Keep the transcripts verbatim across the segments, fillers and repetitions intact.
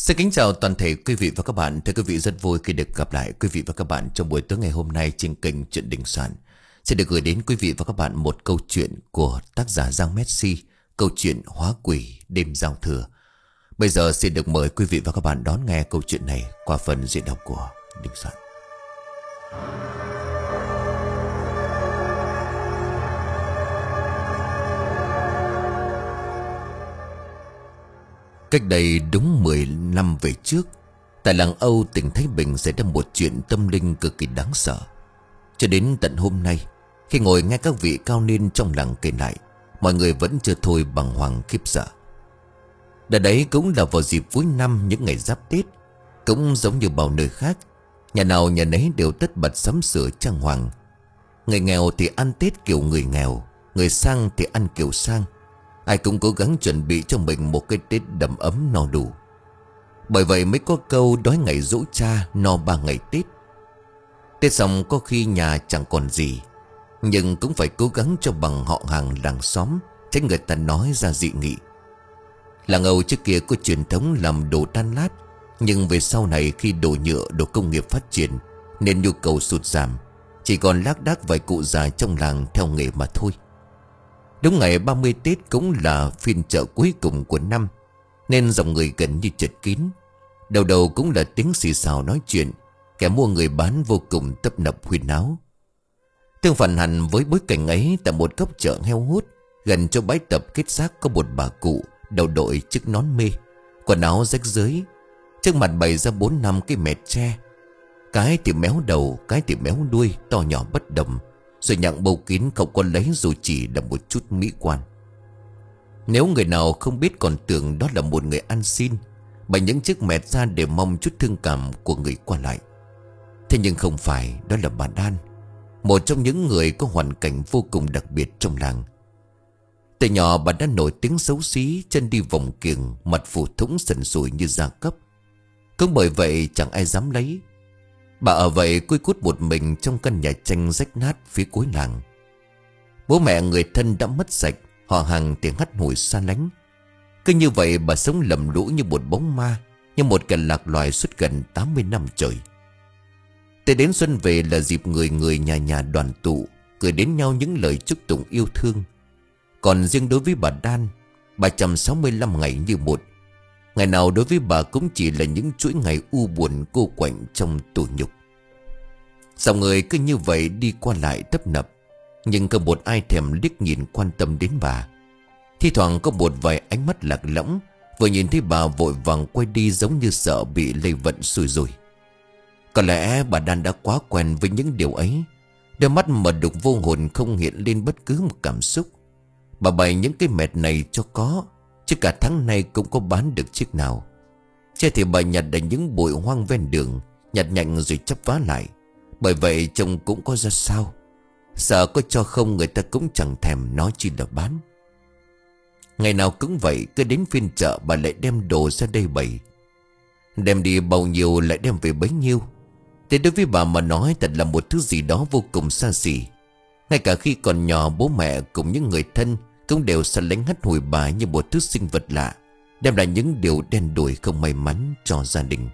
Xin kính chào toàn thể quý vị và các bạn. Thưa quý vị, rất vui khi được gặp lại quý vị và các bạn trong buổi tối ngày hôm nay trên kênh Chuyện Đình Soạn. Sẽ được gửi đến quý vị và các bạn một câu chuyện của tác giả Giang Messi, câu chuyện Hóa Quỷ Đêm Giao Thừa. Bây giờ xin được mời quý vị và các bạn đón nghe câu chuyện này qua phần diễn đọc của Đình Soạn. Cách đây đúng mười năm về trước, tại làng Âu, tỉnh Thái Bình xảy ra một chuyện tâm linh cực kỳ đáng sợ. Cho đến tận hôm nay, khi ngồi nghe các vị cao niên trong làng kể lại, mọi người vẫn chưa thôi bàng hoàng khiếp sợ. Đợt đấy cũng là vào dịp cuối năm, những ngày giáp Tết. Cũng giống như bao nơi khác, nhà nào nhà nấy đều tất bật sắm sửa trang hoàng. Người nghèo thì ăn Tết kiểu người nghèo, người sang thì ăn kiểu sang. Ai cũng cố gắng chuẩn bị cho mình một cái Tết đầm ấm no đủ. Bởi vậy mới có câu đói ngày giỗ cha, no ba ngày Tết. Tết xong có khi nhà chẳng còn gì, nhưng cũng phải cố gắng cho bằng họ hàng làng xóm, tránh người ta nói ra dị nghị. Làng Âu trước kia có truyền thống làm đồ đan lát, nhưng về sau này khi đồ nhựa, đồ công nghiệp phát triển nên nhu cầu sụt giảm, chỉ còn lác đác vài cụ già trong làng theo nghề mà thôi. Đúng ngày ba mươi Tết cũng là phiên chợ cuối cùng của năm, nên dòng người gần như chật kín. Đầu đầu cũng là tiếng xì xào nói chuyện, kẻ mua người bán vô cùng tấp nập huyên náo. Tương phản hẳn với bối cảnh ấy, tại một góc chợ heo hút gần chỗ bãi tập kết xác có một bà cụ đầu đội chiếc nón mê, quần áo rách rưới, trước mặt bày ra bốn năm cái mẹt tre. Cái thì méo đầu, cái thì méo đuôi, to nhỏ bất đồng, rồi nhặng bầu kín không có lấy dù chỉ là một chút mỹ quan. Nếu người nào không biết còn tưởng đó là một người ăn xin, bày những chiếc mẹt ra để mong chút thương cảm của người qua lại. Thế nhưng không phải, đó là bà Đan, một trong những người có hoàn cảnh vô cùng đặc biệt trong làng. Từ nhỏ bà đã nổi tiếng xấu xí, chân đi vòng kiềng, mặt phù thủng sần sùi như gia cấp. Cũng bởi vậy chẳng ai dám lấy. Bà ở vậy cui cút một mình trong căn nhà tranh rách nát phía cuối làng. Bố mẹ người thân đã mất sạch, họ hàng thì hắt hủi xa lánh. Cứ như vậy bà sống lầm lũ như một bóng ma, như một kẻ lạc loài suốt gần tám mươi năm trời. Tới đến xuân về là dịp người người nhà nhà đoàn tụ, gửi đến nhau những lời chúc tụng yêu thương. Còn riêng đối với bà Đan, ba trăm sáu mươi lăm ngày như một, ngày nào đối với bà cũng chỉ là những chuỗi ngày u buồn cô quạnh trong tù nhục. Dòng người cứ như vậy đi qua lại tấp nập, nhưng không một ai thèm liếc nhìn quan tâm đến bà. Thi thoảng có một vài ánh mắt lạc lõng, vừa nhìn thấy bà vội vàng quay đi, giống như sợ bị lây vận xui rủi. Có lẽ bà Đan đã quá quen với những điều ấy, đôi mắt mà đục vô hồn không hiện lên bất cứ một cảm xúc. Bà bày những cái mẹt này cho có, chứ cả tháng nay cũng có bán được chiếc nào. Che thì bà nhặt ở những bụi hoang ven đường, nhặt nhạnh rồi chắp vá lại. Bởi vậy trông cũng có ra sao. Sợ có cho không người ta cũng chẳng thèm nói chi là bán. Ngày nào cũng vậy, cứ đến phiên chợ bà lại đem đồ ra đây bày. Đem đi bao nhiêu lại đem về bấy nhiêu. Thế đối với bà mà nói thật là một thứ gì đó vô cùng xa xỉ. Ngay cả khi còn nhỏ, bố mẹ cùng những người thân cũng đều xa lánh hắt hủi bà như một thứ sinh vật lạ, đem lại những điều đen đủi không may mắn cho gia đình.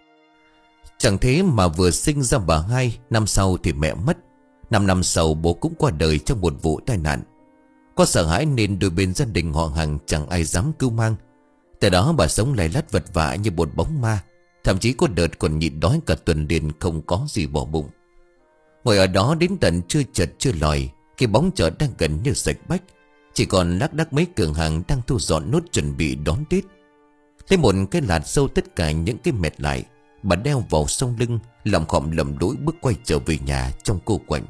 Chẳng thế mà vừa sinh ra bà hai, năm sau thì mẹ mất. Năm năm sau bố cũng qua đời trong một vụ tai nạn. Có sợ hãi nên đôi bên gia đình họ hàng chẳng ai dám cứu mang. Từ đó bà sống lầy lắt vật vã như một bóng ma. Thậm chí có đợt còn nhịn đói cả tuần liền không có gì bỏ bụng. Ngồi ở đó đến tận trưa chật trưa lòi, khi bóng chợ đang gần như sạch bách, chỉ còn lác đác mấy cửa hàng đang thu dọn nốt chuẩn bị đón Tết. Lấy một cái lạt sâu tất cả những cái mẹt lại, bà đeo vào sông lưng, lòng khom lầm đũi bước quay trở về nhà trong cô quạnh.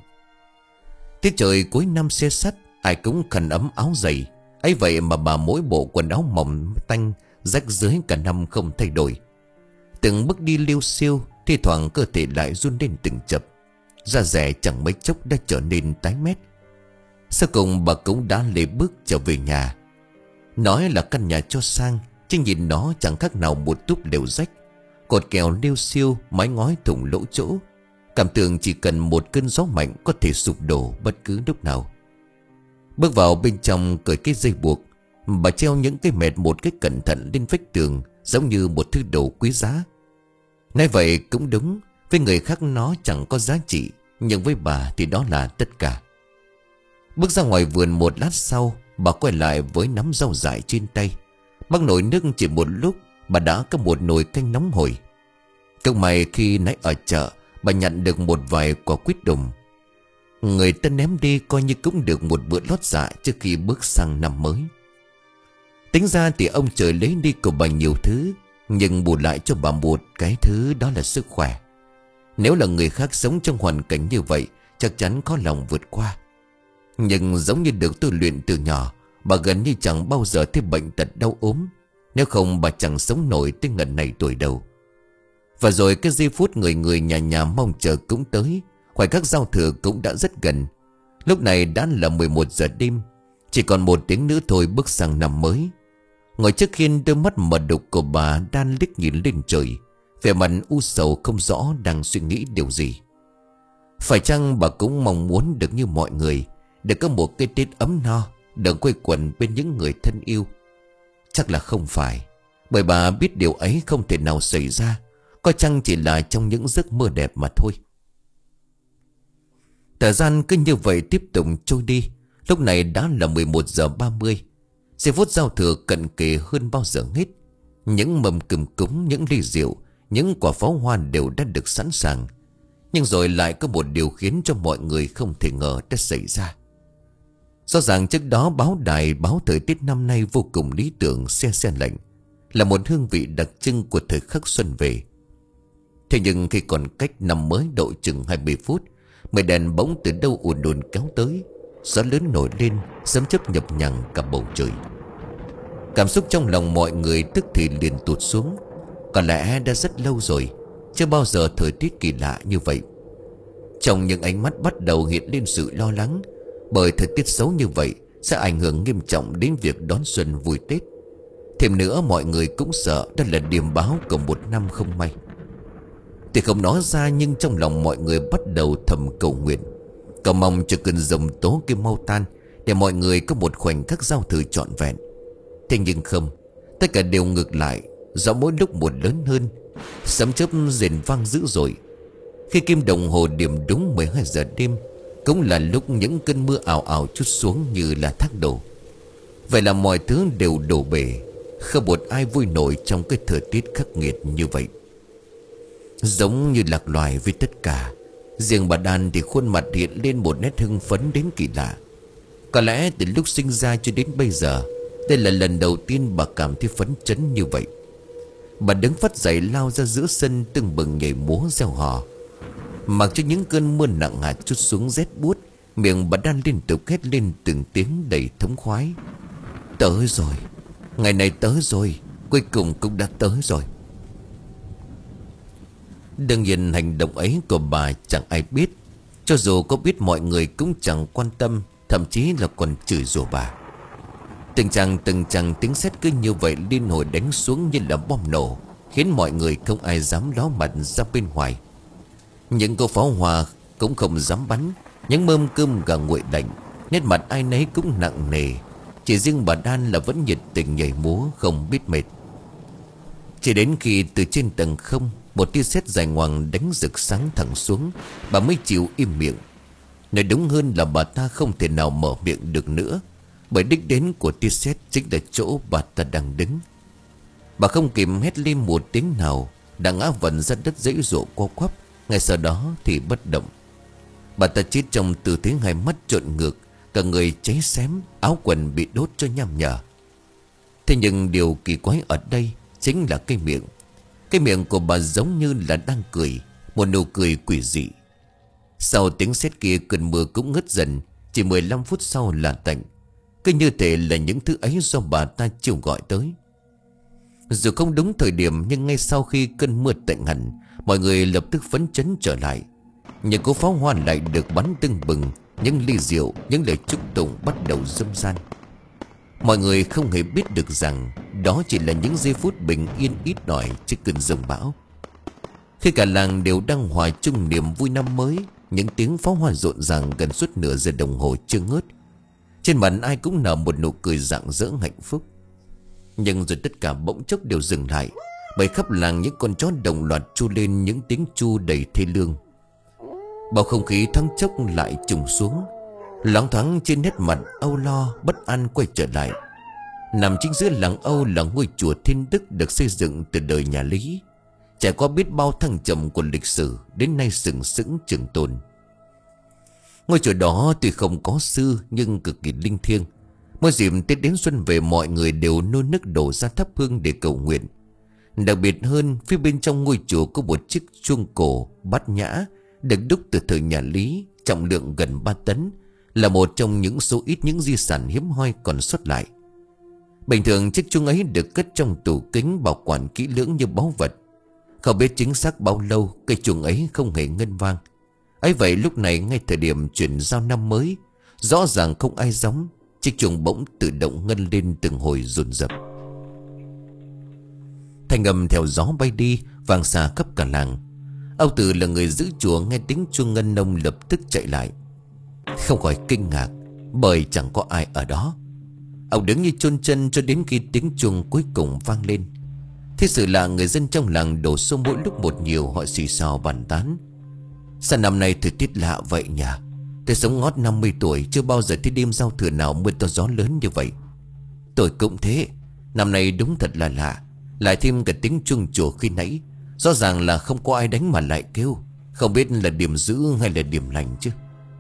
Tiết trời cuối năm se sắt, ai cũng khăn ấm áo dày. Ấy vậy mà bà mỗi bộ quần áo mỏng tanh, rách rưới cả năm không thay đổi. Từng bước đi liêu xiêu, thi thoảng cơ thể lại run lên từng chập. Da rẻ chẳng mấy chốc đã trở nên tái mét. Sau cùng bà cũng đã lê bước trở về nhà. Nói là căn nhà cho sang, chứ nhìn nó chẳng khác nào một túp lều rách. Cột kèo liêu xiêu, mái ngói thủng lỗ chỗ. Cảm tưởng chỉ cần một cơn gió mạnh có thể sụp đổ bất cứ lúc nào. Bước vào bên trong cởi cái dây buộc, bà treo những cái mệt một cách cẩn thận lên vách tường, giống như một thứ đồ quý giá. Nói vậy cũng đúng, với người khác nó chẳng có giá trị, nhưng với bà thì đó là tất cả. Bước ra ngoài vườn một lát sau, bà quay lại với nắm rau dại trên tay. Bắc nồi nước chỉ một lúc, bà đã có một nồi canh nóng hổi. Không may khi nãy ở chợ, bà nhận được một vài quả quýt đùng. Người ta ném đi coi như cũng được một bữa lót dạ trước khi bước sang năm mới. Tính ra thì ông trời lấy đi của bà nhiều thứ, nhưng bù lại cho bà một cái thứ, đó là sức khỏe. Nếu là người khác sống trong hoàn cảnh như vậy, chắc chắn có lòng vượt qua. Nhưng giống như được tôi luyện từ nhỏ, bà gần như chẳng bao giờ thấy bệnh tật đau ốm. Nếu không bà chẳng sống nổi tới ngần này tuổi đầu. Và rồi cái giây phút người người nhà nhà mong chờ cũng tới. Khoảnh khắc giao thừa cũng đã rất gần. Lúc này đã là mười một giờ đêm. Chỉ còn một tiếng nữa thôi bước sang năm mới. Ngồi trước khiên, đôi mắt mờ đục của bà đang liếc nhìn lên trời, vẻ mặt u sầu không rõ đang suy nghĩ điều gì. Phải chăng bà cũng mong muốn được như mọi người, được có một cái Tết ấm no, được quây quần bên những người thân yêu? Chắc là không phải, bởi bà biết điều ấy không thể nào xảy ra, có chăng chỉ là trong những giấc mơ đẹp mà thôi. Thời gian cứ như vậy tiếp tục trôi đi. Lúc này đã là mười một giờ ba mươi. Giây phút giao thừa cận kề hơn bao giờ hết. Những mâm cơm cúng, những ly rượu, những quả pháo hoa đều đã được sẵn sàng. Nhưng rồi lại có một điều khiến cho mọi người không thể ngờ đã xảy ra. Rõ ràng trước đó báo đài báo thời tiết năm nay vô cùng lý tưởng, se se lạnh, là một hương vị đặc trưng của thời khắc xuân về. Thế nhưng khi còn cách năm mới độ chừng hai mươi phút, mây đèn bỗng từ đâu ùn ùn kéo tới. Gió lớn nổi lên, sấm chớp nhập nhằng cả bầu trời. Cảm xúc trong lòng mọi người tức thì liền tụt xuống. Có lẽ đã rất lâu rồi chưa bao giờ thời tiết kỳ lạ như vậy. Trong những ánh mắt bắt đầu hiện lên sự lo lắng, bởi thời tiết xấu như vậy sẽ ảnh hưởng nghiêm trọng đến việc đón xuân vui Tết. Thêm nữa mọi người cũng sợ đó là điềm báo của một năm không may. Thì không nói ra, nhưng trong lòng mọi người bắt đầu thầm cầu nguyện, cầu mong cho cơn giông tố kia mau tan, để mọi người có một khoảnh khắc giao thừa trọn vẹn. Thế nhưng không, tất cả đều ngược lại. Gió mỗi lúc một lớn hơn, sấm chớp rền vang dữ dội. Khi kim đồng hồ điểm đúng mười hai giờ đêm, cũng là lúc những cơn mưa ào ào trút xuống như là thác đổ. Vậy là mọi thứ đều đổ bể, không một ai vui nổi trong cái thời tiết khắc nghiệt như vậy. Giống như lạc loài với tất cả, riêng bà Đan thì khuôn mặt hiện lên một nét hưng phấn đến kỳ lạ. Có lẽ từ lúc sinh ra cho đến bây giờ, đây là lần đầu tiên bà cảm thấy phấn chấn như vậy. Bà đứng phắt dậy lao ra giữa sân, tưng bừng nhảy múa reo hò. Mặc cho những cơn mưa nặng hạt trút xuống rét buốt, miệng bà Đan liên tục hét lên từng tiếng đầy thống khoái. Tới rồi, ngày này tới rồi, cuối cùng cũng đã tới rồi. Đương nhiên hành động ấy của bà chẳng ai biết. Cho dù có biết mọi người cũng chẳng quan tâm, thậm chí là còn chửi rủa bà. Từng chàng từng chàng tiếng sét cứ như vậy liên hồi đánh xuống như là bom nổ, khiến mọi người không ai dám ló mặt ra bên ngoài. Những cô pháo hoa cũng không dám bắn, những mâm cơm gà nguội lạnh, nét mặt ai nấy cũng nặng nề. Chỉ riêng bà Đan là vẫn nhiệt tình nhảy múa không biết mệt. Chỉ đến khi từ trên tầng không, một tia sét dài ngoằng đánh rực sáng thẳng xuống, bà mới chịu im miệng. Nói đúng hơn là bà ta không thể nào mở miệng được nữa, bởi đích đến của tia sét chính là chỗ bà ta đang đứng. Bà không kịp hét lên một tiếng nào, đã ngã vần ra đất dãy rộ co quắp. Ngay sau đó thì bất động. Bà ta chết trong tư thế hai mắt trợn ngược, cả người cháy xém, áo quần bị đốt cho nham nhở. Thế nhưng điều kỳ quái ở đây chính là cái miệng. Cái miệng của bà giống như là đang cười, một nụ cười quỷ dị. Sau tiếng sét kia, cơn mưa cũng ngớt dần. Chỉ mười lăm phút sau là tạnh. Cứ như thể là những thứ ấy do bà ta chiều gọi tới. Dù không đúng thời điểm, nhưng ngay sau khi cơn mưa tạnh hẳn, mọi người lập tức phấn chấn trở lại. Những cỗ pháo hoa lại được bắn tưng bừng, những ly rượu, những lời chúc tụng bắt đầu râm ran. Mọi người không hề biết được rằng đó chỉ là những giây phút bình yên ít ỏi trước cơn giông bão. Khi cả làng đều đang hòa chung niềm vui năm mới, những tiếng pháo hoa rộn ràng gần suốt nửa giờ đồng hồ chưa ngớt. Trên mặt ai cũng nở một nụ cười rạng rỡ hạnh phúc. Nhưng rồi tất cả bỗng chốc đều dừng lại, bởi khắp làng những con chó đồng loạt tru lên những tiếng tru đầy thê lương. Bầu không khí thoáng chốc lại trùng xuống. Loáng thoáng trên nét mặt âu lo bất an quay trở lại. Nằm chính giữa làng Âu là ngôi chùa Thiên Đức được xây dựng từ đời nhà Lý, trải qua biết bao thăng trầm của lịch sử, đến nay sừng sững trường tồn. Ngôi chùa đó tuy không có sư nhưng cực kỳ linh thiêng. Mỗi dịp Tết đến xuân về, mọi người đều nôn nức đổ ra thắp hương để cầu nguyện. Đặc biệt hơn, phía bên trong ngôi chùa có một chiếc chuông cổ bát nhã được đúc từ thời nhà Lý, trọng lượng gần ba tấn, là một trong những số ít những di sản hiếm hoi còn xuất lại. Bình thường chiếc chuông ấy được cất trong tủ kính bảo quản kỹ lưỡng như báu vật. Không biết chính xác bao lâu cây chuông ấy không hề ngân vang. Ấy vậy lúc này ngay thời điểm chuyển giao năm mới, rõ ràng không ai gióng, chiếc chuông bỗng tự động ngân lên từng hồi dồn dập. Thanh âm theo gió bay đi, vang xa khắp cả làng. Âu Tử là người giữ chùa, nghe tiếng chuông ngân nông lập tức chạy lại, không khỏi kinh ngạc bởi chẳng có ai ở đó. Ông đứng như chôn chân cho đến khi tiếng chuông cuối cùng vang lên. Thế sự là người dân trong làng đổ xô mỗi lúc một nhiều, họ xì xào bàn tán. Sao năm nay thời tiết lạ vậy nhỉ? Tôi sống ngót năm mươi tuổi chưa bao giờ thấy đêm giao thừa nào mưa to gió lớn như vậy. Tôi cũng thế, năm nay đúng thật là lạ. Lại thêm cả tiếng chuông chùa khi nãy, rõ ràng là không có ai đánh mà lại kêu. Không biết là điểm dữ hay là điểm lành chứ.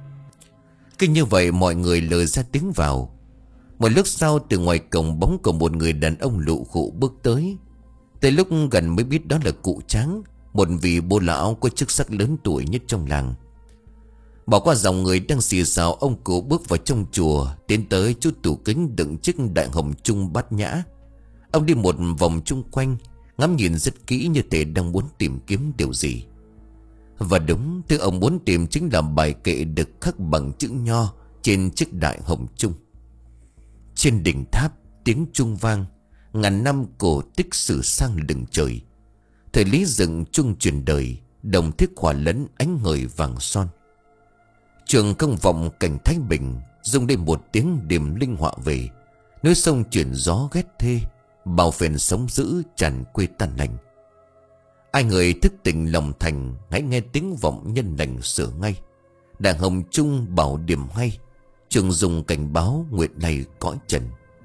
Cứ như vậy mọi người lờ ra tiếng vào. Một lúc sau, từ ngoài cổng bóng của một người đàn ông lụ khụ bước tới. Tới lúc gần mới biết đó là cụ Tráng, một vị bô lão có chức sắc lớn tuổi nhất trong làng. Bỏ qua dòng người đang xì xào, ông cụ bước vào trong chùa, tiến tới chút tủ kính đựng chiếc đại hồng chung bát nhã. Ông đi một vòng chung quanh, ngắm nhìn rất kỹ như thể đang muốn tìm kiếm điều gì. Và đúng, thứ ông muốn tìm chính là bài kệ được khắc bằng chữ nho trên chiếc đại hồng chung. Trên đỉnh tháp tiếng chuông vang, ngàn năm cổ tích sử sang lừng trời. Thời Lý dựng chuông truyền đời, đồng thiết hỏa lẫn ánh ngời vàng son. Trường công vọng cảnh Thái Bình, rung lên một tiếng điềm linh họa về. Núi sông chuyển gió ghét thê, bao phèn sống dữ tràn quê tan lành. Ai người thức tỉnh lòng thành, hãy nghe tiếng vọng nhân lành sửa ngay. Đàn hồng chung bảo điểm hay, trường dùng cảnh báo nguyện này cõi trần.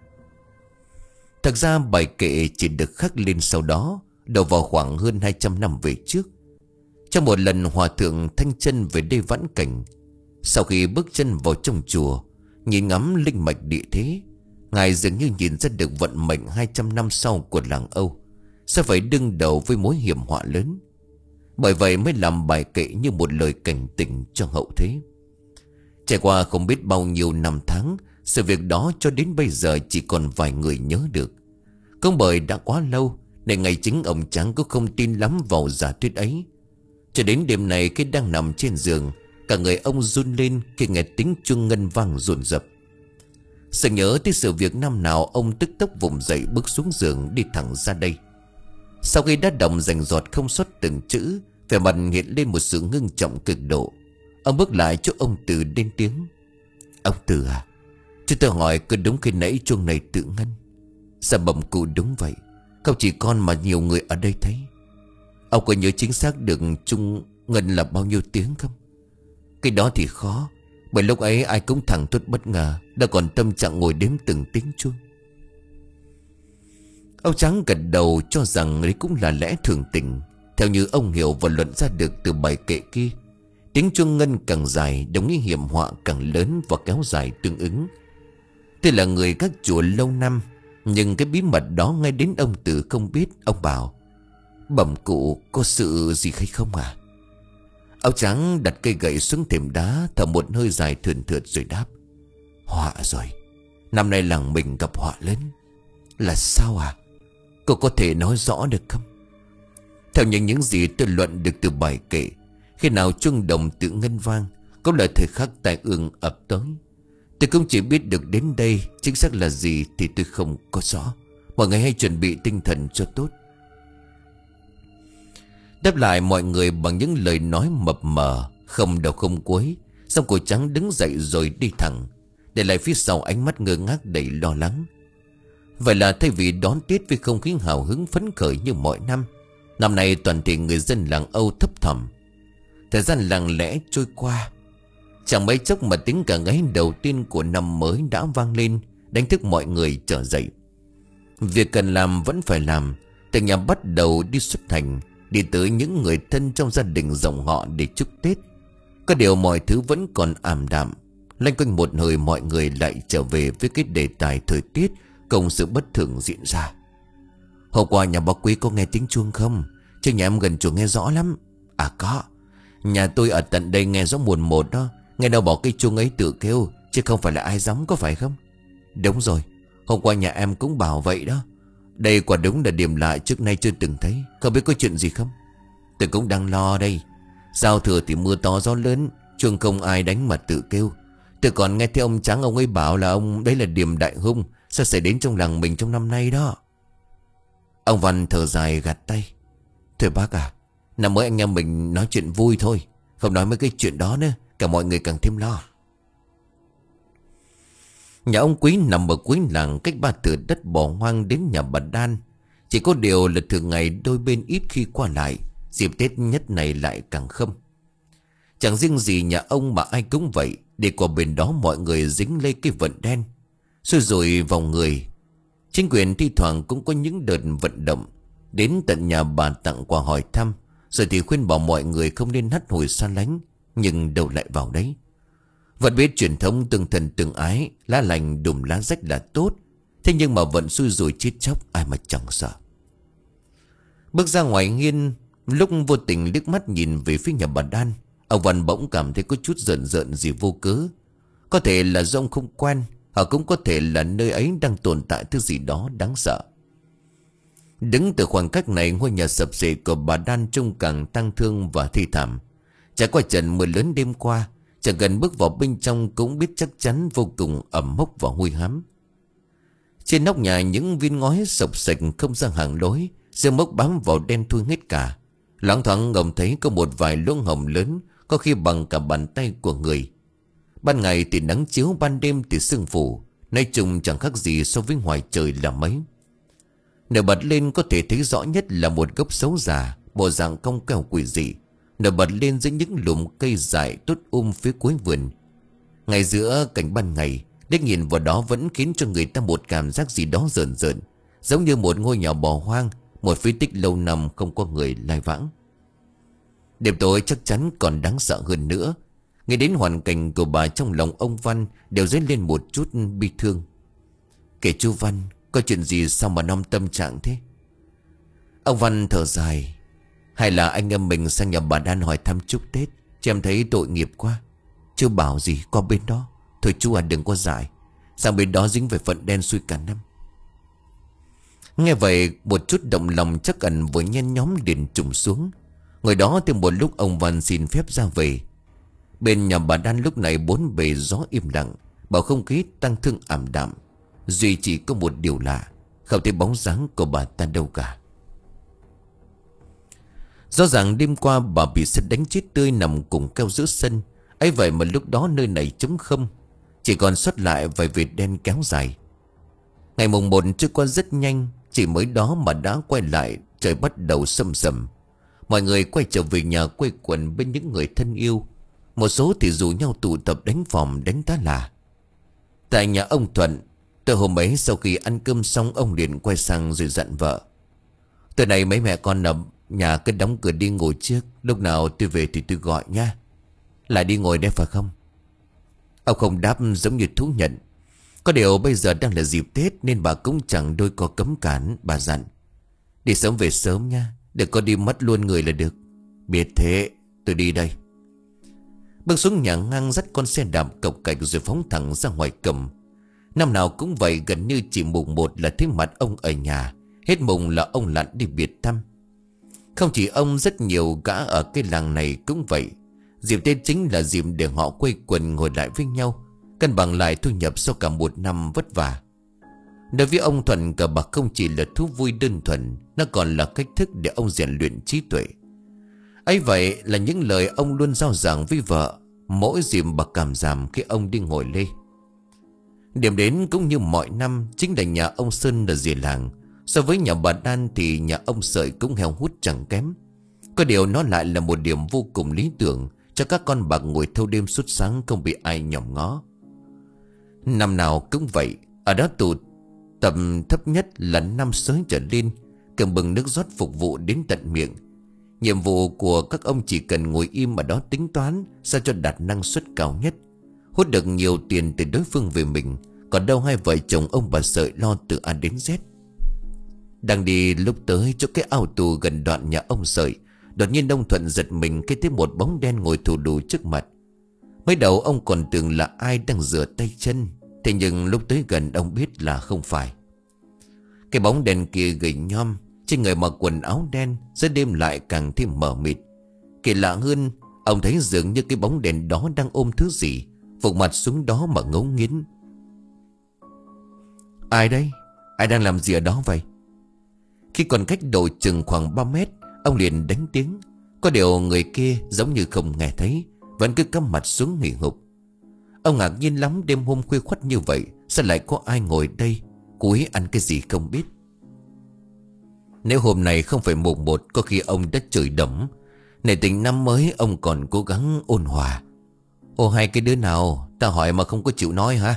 Thật ra bài kệ chỉ được khắc lên sau đó, đầu vào khoảng hơn hai trăm năm về trước. Trong một lần hòa thượng thanh chân về đây vãn cảnh, sau khi bước chân vào trong chùa, nhìn ngắm linh mạch địa thế, ngài dường như nhìn ra được vận mệnh hai trăm năm sau của làng Âu sẽ phải đương đầu với mối hiểm họa lớn. Bởi vậy mới làm bài kệ như một lời cảnh tỉnh cho hậu thế. Trải qua không biết bao nhiêu năm tháng, sự việc đó cho đến bây giờ chỉ còn vài người nhớ được. Cũng bởi đã quá lâu nên ngày chính ông Tráng cũng không tin lắm vào giả thuyết ấy. Cho đến đêm này, khi đang nằm trên giường, cả người ông run lên khi nghe tiếng chuông ngân vang dồn dập. Sự nhớ tới sự việc năm nào, ông tức tốc vùng dậy bước xuống giường đi thẳng ra đây. Sau khi đã đọc rành rọt không sót từng chữ, vẻ mặt hiện lên một sự ngưng trọng cực độ. Ông bước lại chỗ ông Từ lên tiếng. Ông Từ à, cho tôi hỏi, cứ đúng khi nãy chuông này tự ngân? Sao bẩm cụ đúng vậy, không chỉ con mà nhiều người ở đây thấy. Ông có nhớ chính xác được chuông ngân là bao nhiêu tiếng không? Cái đó thì khó, bởi lúc ấy ai cũng thẳng thốt bất ngờ, đã còn tâm trạng ngồi đếm từng tiếng chuông. Ông Tráng gật đầu cho rằng đấy cũng là lẽ thường tình. Theo như ông hiểu và luận ra được từ bài kệ kia, tiếng chuông ngân càng dài đồng nghĩa hiểm họa càng lớn và kéo dài tương ứng. Tuy là người các chùa lâu năm, nhưng cái bí mật đó ngay đến ông Từ không biết. Ông bảo: bẩm cụ, có sự gì hay không à? Ông Tráng đặt cây gậy xuống thềm đá, thở một hơi dài thườn thượt rồi đáp: họa rồi, năm nay làng mình gặp họa lớn. Là sao à? Cô có thể nói rõ được không? Theo những những gì tôi luận được từ bài kệ, khi nào chuông đồng tự ngân vang cũng là thời khắc tai ương ập tới. Tôi cũng chỉ biết được đến đây, chính xác là gì thì tôi không có rõ. Mọi người hãy chuẩn bị tinh thần cho tốt. Đáp lại mọi người bằng những lời nói mập mờ, không đầu không cuối. Xong cô Trắng đứng dậy rồi đi thẳng, để lại phía sau ánh mắt ngơ ngác đầy lo lắng. Vậy là thay vì đón Tết với không khí hào hứng phấn khởi như mọi năm, năm nay toàn thể người dân làng Âu thấp thỏm. Thời gian lặng lẽ trôi qua, chẳng mấy chốc mà tiếng cà ngáy đầu tiên của năm mới đã vang lên, đánh thức mọi người trở dậy. Việc cần làm vẫn phải làm. Từ nhà bắt đầu đi xuất hành, đi tới những người thân trong gia đình dòng họ để chúc Tết. Có điều mọi thứ vẫn còn ảm đạm. Loanh quanh một hồi mọi người lại trở về với cái đề tài thời tiết cùng sự bất thường diễn ra. Hôm qua nhà bác Quý có nghe tiếng chuông không? Chứ nhà em gần chùa nghe rõ lắm. À có. Nhà tôi ở tận đây nghe rõ mồn một đó. Nghe đâu bảo cái chuông ấy tự kêu, chứ không phải là ai gióng, có phải không? Đúng rồi. Hôm qua nhà em cũng bảo vậy đó. Đây quả đúng là điểm lạ trước nay chưa từng thấy. Không biết có chuyện gì không? Tôi cũng đang lo đây. Giao thừa thì mưa to gió lớn, chuông không ai đánh mà tự kêu. Tôi còn nghe thấy ông Trắng ông ấy bảo là ông đấy là điểm đại hung sẽ xảy đến trong làng mình trong năm nay đó. Ông Văn thở dài gạt tay. Thôi bác à, năm mới anh em mình nói chuyện vui thôi, không nói mấy cái chuyện đó nữa, cả mọi người càng thêm lo. Nhà ông Quý nằm ở cuối làng, cách ba thửa đất bỏ hoang đến nhà bà Đan. Chỉ có điều là thường ngày đôi bên ít khi qua lại, dịp Tết nhất này lại càng không. Chẳng riêng gì nhà ông mà ai cũng vậy. Để qua bên đó mọi người dính lấy cái vận đen, xui rủi vào người. Chính quyền thi thoảng cũng có những đợt vận động, đến tận nhà bà tặng quà hỏi thăm, rồi thì khuyên bảo mọi người không nên hắt hủi xa lánh. Nhưng đâu lại vào đấy. Vẫn biết truyền thống tương thân tương ái, lá lành đùm lá rách là tốt. Thế nhưng mà vẫn xui rủi chết chóc, ai mà chẳng sợ. Bước ra ngoài hiên, lúc vô tình liếc mắt nhìn về phía nhà bà Đan, ông Văn bỗng cảm thấy có chút giận giận gì vô cớ. Có thể là do ông không quen, hoặc cũng có thể là nơi ấy đang tồn tại thứ gì đó đáng sợ. Đứng từ khoảng cách này, ngôi nhà sập xệ của bà Đan trông càng tang thương và thi thảm. Trải qua trận mưa lớn đêm qua, chẳng cần bước vào bên trong cũng biết chắc chắn vô cùng ẩm mốc và hôi hám. Trên nóc nhà những viên ngói sộc sạch không ra hàng lối, sương mốc bám vào đen thui hết cả. Loáng thoáng ông thấy có một vài lỗ hổng lớn, có khi bằng cả bàn tay của người. Ban ngày thì nắng chiếu, ban đêm thì sương phủ, nói chung chẳng khác gì so với ngoài trời là mấy. Nổi bật lên có thể thấy rõ nhất là một gốc sấu già, bộ dạng cong keo quỷ dị, nổi bật lên giữa những lùm cây dại tốt um phía cuối vườn. Ngay giữa cảnh ban ngày, liếc nhìn vào đó vẫn khiến cho người ta một cảm giác gì đó rợn rợn, giống như một ngôi nhà bỏ hoang, một phế tích lâu năm không có người lai vãng. Đêm tối chắc chắn còn đáng sợ hơn nữa. Nghe đến hoàn cảnh của bà, trong lòng ông Văn đều dấy lên một chút bi thương. Kể chú Văn, có chuyện gì sao mà non tâm trạng thế? Ông Văn thở dài. Hay là anh em mình sang nhà bà Đan hỏi thăm chúc Tết, chứ em thấy tội nghiệp quá. Chưa bảo gì qua bên đó. Thôi chú à, đừng có dại, sang bên đó dính về phận đen xui cả năm. Nghe vậy một chút động lòng chắc ẩn vừa nhen nhóm liền trùng xuống. Ngồi đó thêm một lúc, ông Văn xin phép ra về. Bên nhà bà Đan lúc này bốn bề gió im lặng, bầu không khí tăng thương ảm đạm. Duy chỉ có một điều lạ, không thấy bóng dáng của bà ta đâu cả. Rõ ràng đêm qua bà bị sét đánh chết tươi nằm cùng keo giữa sân. Ấy vậy mà lúc đó nơi này trống không, chỉ còn sót lại vài vệt đen kéo dài. Ngày mùng một trôi qua rất nhanh, chỉ mới đó mà đã quay lại. Trời bắt đầu sầm sầm. Mọi người quay trở về nhà quây quần bên những người thân yêu. Một số thì rủ nhau tụ tập đánh phòng đánh tá là. Tại nhà ông Thuận, từ hôm ấy sau khi ăn cơm xong, ông liền quay sang rồi dặn vợ. Từ này mấy mẹ con ở nhà cứ đóng cửa đi ngồi trước, lúc nào tôi về thì tôi gọi nha. Lại đi ngồi đây phải không? Ông không đáp, giống như thú nhận. Có điều bây giờ đang là dịp Tết nên bà cũng chẳng đôi có cấm cản. Bà dặn đi sớm về sớm nha, đừng có đi mất luôn người là được. Biết thế, tôi đi đây. Bước xuống nhà ngang, dắt con xe đạp cộc cạch rồi phóng thẳng ra ngoài cầm. Năm nào cũng vậy, gần như chỉ mùng một là thấy mặt ông ở nhà, hết mùng là ông lặn đi biệt thăm. Không chỉ ông, rất nhiều gã ở cái làng này cũng vậy. Dịp Tết chính là dịp để họ quây quần ngồi lại với nhau, cân bằng lại thu nhập sau cả một năm vất vả. Đối với ông Thuận, cờ bạc không chỉ là thú vui đơn thuần, nó còn là cách thức để ông rèn luyện trí tuệ. Ấy vậy là những lời ông luôn giao giảng với vợ mỗi dịp bà cảm giảm khi ông đi ngồi lê. Điểm đến cũng như mọi năm, chính là nhà ông Sơn ở rìa làng. So với nhà bà Đan thì nhà ông Sợi cũng heo hút chẳng kém. Có điều nó lại là một điểm vô cùng lý tưởng cho các con bạc ngồi thâu đêm suốt sáng không bị ai nhòm ngó. Năm nào cũng vậy, ở đó tụ tầm thấp nhất là năm sới trở lên, cầm bừng nước rót phục vụ đến tận miệng. Nhiệm vụ của các ông chỉ cần ngồi im ở đó tính toán sao cho đạt năng suất cao nhất, hút được nhiều tiền từ đối phương về mình. Còn đâu hai vợ chồng ông bà Sợi lo từ A đến Z. Đang đi lúc tới chỗ cái ao tù gần đoạn nhà ông Sợi, đột nhiên ông Thuận giật mình khi thấy một bóng đen ngồi thù đù trước mặt. Mới đầu ông còn tưởng là ai đang rửa tay chân, thế nhưng lúc tới gần ông biết là không phải. Cái bóng đen kia gầy nhom, trên người mặc quần áo đen, giữa đêm lại càng thêm mờ mịt. Kỳ lạ hơn, ông thấy dường như cái bóng đèn đó đang ôm thứ gì, phục mặt xuống đó mà ngấu nghiến. Ai đấy? Ai đang làm gì ở đó vậy? Khi còn cách độ chừng khoảng ba mét, ông liền đánh tiếng. Có điều người kia giống như không nghe thấy, vẫn cứ cắm mặt xuống nghỉ ngục. Ông ngạc nhiên lắm, đêm hôm khuya khoắt như vậy sao lại có ai ngồi đây, cúi ăn cái gì không biết. Nếu hôm nay không phải mùng một, có khi ông đã chửi đấm. Này tình năm mới ông còn cố gắng ôn hòa. Ô hai cái đứa nào, ta hỏi mà không có chịu nói hả?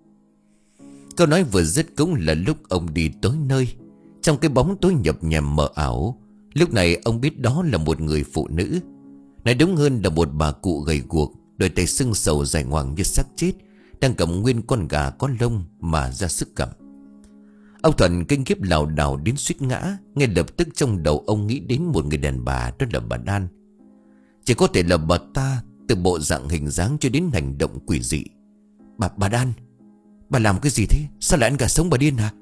Câu nói vừa dứt cũng là lúc ông đi tới nơi. Trong cái bóng tối nhập nhèm mờ ảo, lúc này ông biết đó là một người phụ nữ. Nói đúng hơn là một bà cụ gầy guộc, đôi tay sưng sầu dài ngoằng như xác chết, đang cầm nguyên con gà có lông mà ra sức cầm. Ông Thuận kinh khiếp lảo đảo đến suýt ngã. Ngay lập tức trong đầu ông nghĩ đến một người đàn bà, đó là bà Đan. Chỉ có thể là bà ta, từ bộ dạng hình dáng cho đến hành động quỷ dị. Bà, bà Đan, bà làm cái gì thế? Sao lại ăn gà sống bà điên hả?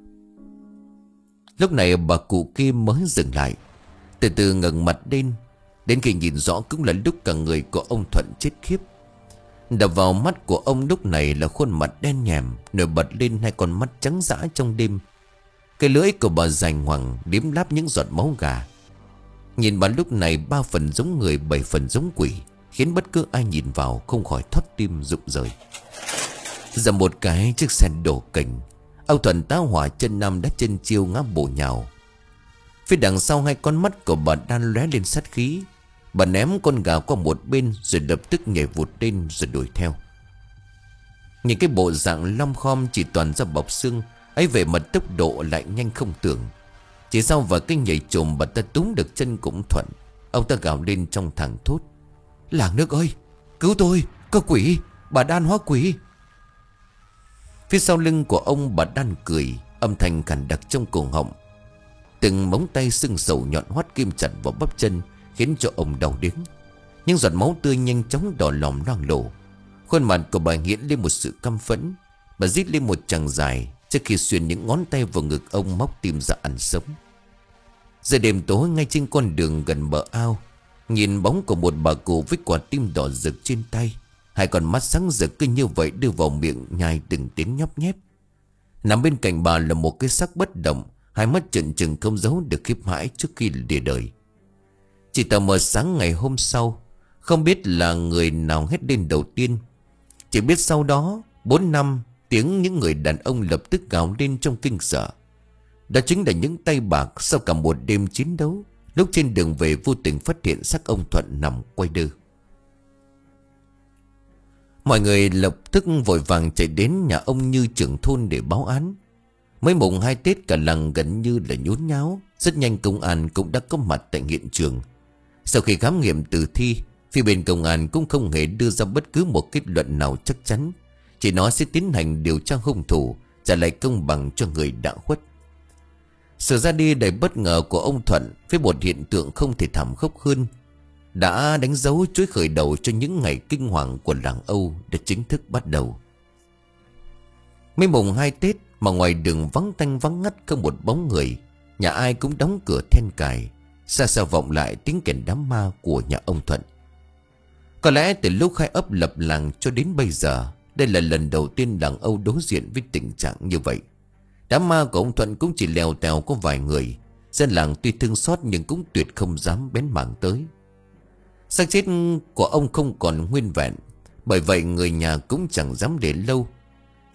Lúc này bà cụ kia mới dừng lại, từ từ ngẩng mặt lên. Đến khi nhìn rõ cũng là lúc cả người của ông Thuận chết khiếp. Đập vào mắt của ông lúc này là khuôn mặt đen nhèm, nổi bật lên hai con mắt trắng dã trong đêm. Cái lưỡi của bà dài ngoằng liếm láp những giọt máu gà. Nhìn bà lúc này ba phần giống người bảy phần giống quỷ, khiến bất cứ ai nhìn vào không khỏi thót tim rụng rời. Giờ một cái chiếc xe đổ cành, ông Thuận tá hỏa chân nam đã chân chiêu ngã bổ nhào. Phía đằng sau hai con mắt của bà Đan lóe lên sát khí. Bà ném con gà qua một bên rồi lập tức nhảy vụt lên rồi đuổi theo. Những cái bộ dạng lom khom chỉ toàn ra bọc xương ấy, về mặt tốc độ lại nhanh không tưởng. Chỉ sau vài cái nhảy trồm, bà ta túm được chân cũng Thuận. Ông ta gào lên trong thảng thốt: Làng nước ơi, cứu tôi, có quỷ, bà Đan hóa quỷ. Phía sau lưng của ông, bà Đan cười, âm thanh khàn đặc trong cổ họng. Từng móng tay sưng sầu nhọn hoắt kim chặt vào bắp chân, khiến cho ông đau điếng. Những giọt máu tươi nhanh chóng đỏ lòm loang lổ. Khuôn mặt của bà hiện lên một sự căm phẫn. Bà rít lên một tràng dài trước khi xuyên những ngón tay vào ngực ông, móc tim ra ăn sống. Giờ đêm tối, ngay trên con đường gần bờ ao, nhìn bóng của một bà cụ với quả tim đỏ rực trên tay, hai con mắt sáng rực cứ như vậy đưa vào miệng nhai từng tiếng nhóp nhép. Nằm bên cạnh bà là một cái xác bất động, hai mắt trợn trừng không giấu được khiếp hãi trước khi lìa đời. Chỉ tờ mờ sáng ngày hôm sau, không biết là người nào hét lên đầu tiên. Chỉ biết sau đó bốn năm tiếng những người đàn ông lập tức gào lên trong kinh sợ. Đó chính là những tay bạc sau cả một đêm chiến đấu, lúc trên đường về vô tình phát hiện xác ông Thuận nằm quay đơ. Mọi người lập tức vội vàng chạy đến nhà ông Như trưởng thôn để báo án. Mới mùng hai Tết cả làng gần như là nhốn nháo. Rất nhanh công an cũng đã có mặt tại hiện trường. Sau khi khám nghiệm tử thi, phía bên công an cũng không hề đưa ra bất cứ một kết luận nào chắc chắn, chỉ nói sẽ tiến hành điều tra hung thủ, trả lại công bằng cho người đã khuất. Sự ra đi đầy bất ngờ của ông Thuận với một hiện tượng không thể thảm khốc hơn đã đánh dấu chuỗi khởi đầu cho những ngày kinh hoàng của làng Âu đã chính thức bắt đầu. Mấy mùng hai Tết mà ngoài đường vắng tanh vắng ngắt, không một bóng người, nhà ai cũng đóng cửa then cài. Xa xa vọng lại tiếng kèn đám ma của nhà ông Thuận. Có lẽ từ lúc khai ấp lập làng cho đến bây giờ, đây là lần đầu tiên làng Âu đối diện với tình trạng như vậy. Đám ma của ông Thuận cũng chỉ lèo tèo có vài người. Dân làng tuy thương xót nhưng cũng tuyệt không dám bén mảng tới. Xác chết của ông không còn nguyên vẹn, bởi vậy người nhà cũng chẳng dám để lâu.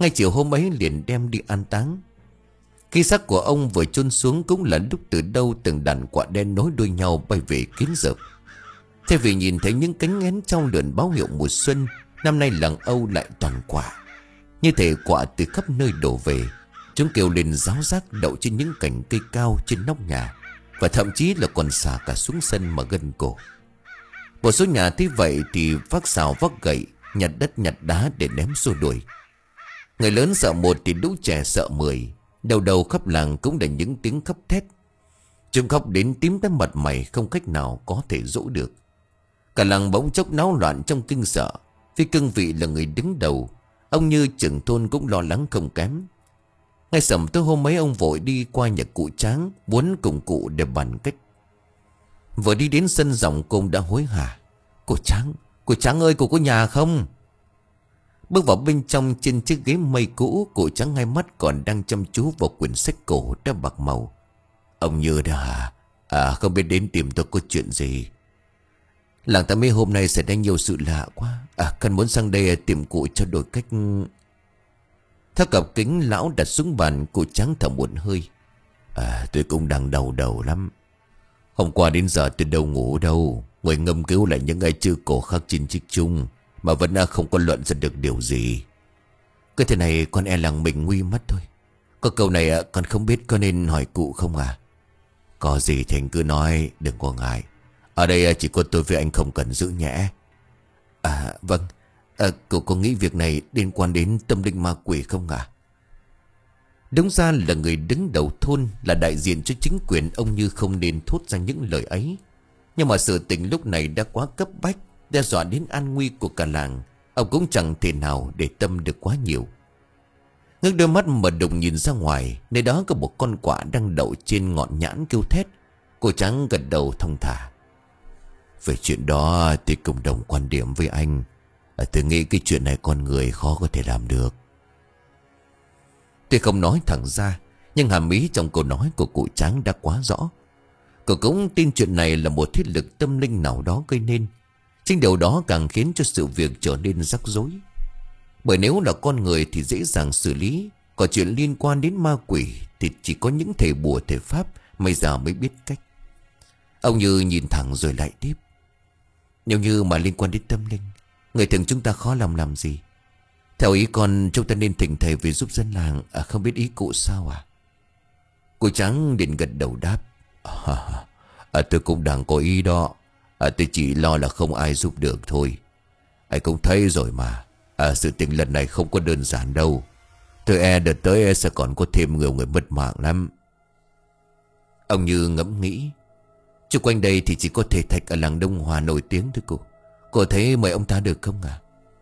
Ngay chiều hôm ấy liền đem đi an táng. Khi xác của ông vừa chôn xuống cũng là lúc từ đâu từng đàn quạ đen nối đuôi nhau bay về kiến dợp. Thay vì nhìn thấy những cánh én trong lượn báo hiệu mùa xuân, năm nay làng Âu lại toàn quạ. Như thể quạ từ khắp nơi đổ về. Chúng kêu lên ráo rác đậu trên những cành cây cao trên nóc nhà, và thậm chí là còn xả cả xuống sân mà gân cổ. Một số nhà thấy vậy thì vác xào vác gậy, nhặt đất nhặt đá để ném xua đuổi. Người lớn sợ một thì lũ trẻ sợ mười. Đầu đầu khắp làng cũng là những tiếng khóc thét. Chúng khóc đến tím tái mặt mày, không cách nào có thể dỗ được. Cả làng bỗng chốc náo loạn trong kinh sợ. Vì cương vị là người đứng đầu, ông Như trưởng thôn cũng lo lắng không kém. Ngay sầm tối hôm mấy ông vội đi qua nhà cụ Tráng, muốn cùng cụ để bàn cách. Vừa đi đến sân rộng cô đã hối hả: "Cô Tráng, cô Tráng ơi, cô có nhà không?" Bước vào bên trong, trên chiếc ghế mây cũ, cụ Tráng hai mắt còn đang chăm chú vào quyển sách cổ đã bạc màu. "Ông Như đó hả? À, không biết đến tìm tôi có chuyện gì?" "Làng ta mấy hôm nay xảy ra nhiều sự lạ quá. À, cần muốn sang đây tìm cụ cho đổi cách." Theo cặp kính lão đặt xuống bàn, cụ Tráng thở một hơi: "À, tôi cũng đang đau đầu lắm. Hôm qua đến giờ tôi đâu ngủ đâu. Ngồi ngâm cứu lại những ai chữ cổ khắc trên chiếc chung, mà vẫn không có luận ra được điều gì. Cái thế này con e làng mình nguy mất thôi. Có câu này con không biết có nên hỏi cụ không à?" "Có gì thì anh cứ nói, đừng có ngại. Ở đây chỉ có tôi với anh, không cần giữ nhẽ." "À vâng, à, cậu có nghĩ việc này liên quan đến tâm linh ma quỷ không ạ?" Đúng ra là người đứng đầu thôn, là đại diện cho chính quyền, ông Như không nên thốt ra những lời ấy. Nhưng mà sự tình lúc này đã quá cấp bách, đe dọa đến an nguy của cả làng. Ông cũng chẳng thể nào để tâm được quá nhiều. Ngước đôi mắt mở đùng nhìn ra ngoài, nơi đó có một con quạ đang đậu trên ngọn nhãn kêu thét. Cô Tráng gật đầu thong thả: "Về chuyện đó thì cùng đồng quan điểm với anh. à, Tôi nghĩ cái chuyện này con người khó có thể làm được." Tuy không nói thẳng ra, nhưng hàm ý trong câu nói của cụ Tráng đã quá rõ. Cậu cũng tin chuyện này là một thiết lực tâm linh nào đó gây nên. Chính điều đó càng khiến cho sự việc trở nên rắc rối. Bởi nếu là con người thì dễ dàng xử lý, còn chuyện liên quan đến ma quỷ thì chỉ có những thầy bùa thầy pháp bây giờ mới biết cách. Ông Như nhìn thẳng rồi lại tiếp: "Nếu như mà liên quan đến tâm linh, người thường chúng ta khó lòng làm gì. Theo ý con, chúng ta nên thỉnh thầy về giúp dân làng. À, không biết ý cụ sao à?" Cô Tráng liền gật đầu đáp: à, à, "Tôi cũng đang có ý đó. à, Tôi chỉ lo là không ai giúp được thôi. Anh cũng thấy rồi mà. à, Sự tình lần này không có đơn giản đâu. Tôi e đợt tới sẽ còn có thêm nhiều người mất mạng lắm." Ông Như ngẫm nghĩ: "Chứ quanh đây thì chỉ có thầy Thạch ở làng Đông Hòa nổi tiếng thôi cô. Cô thấy mời ông ta được không à?"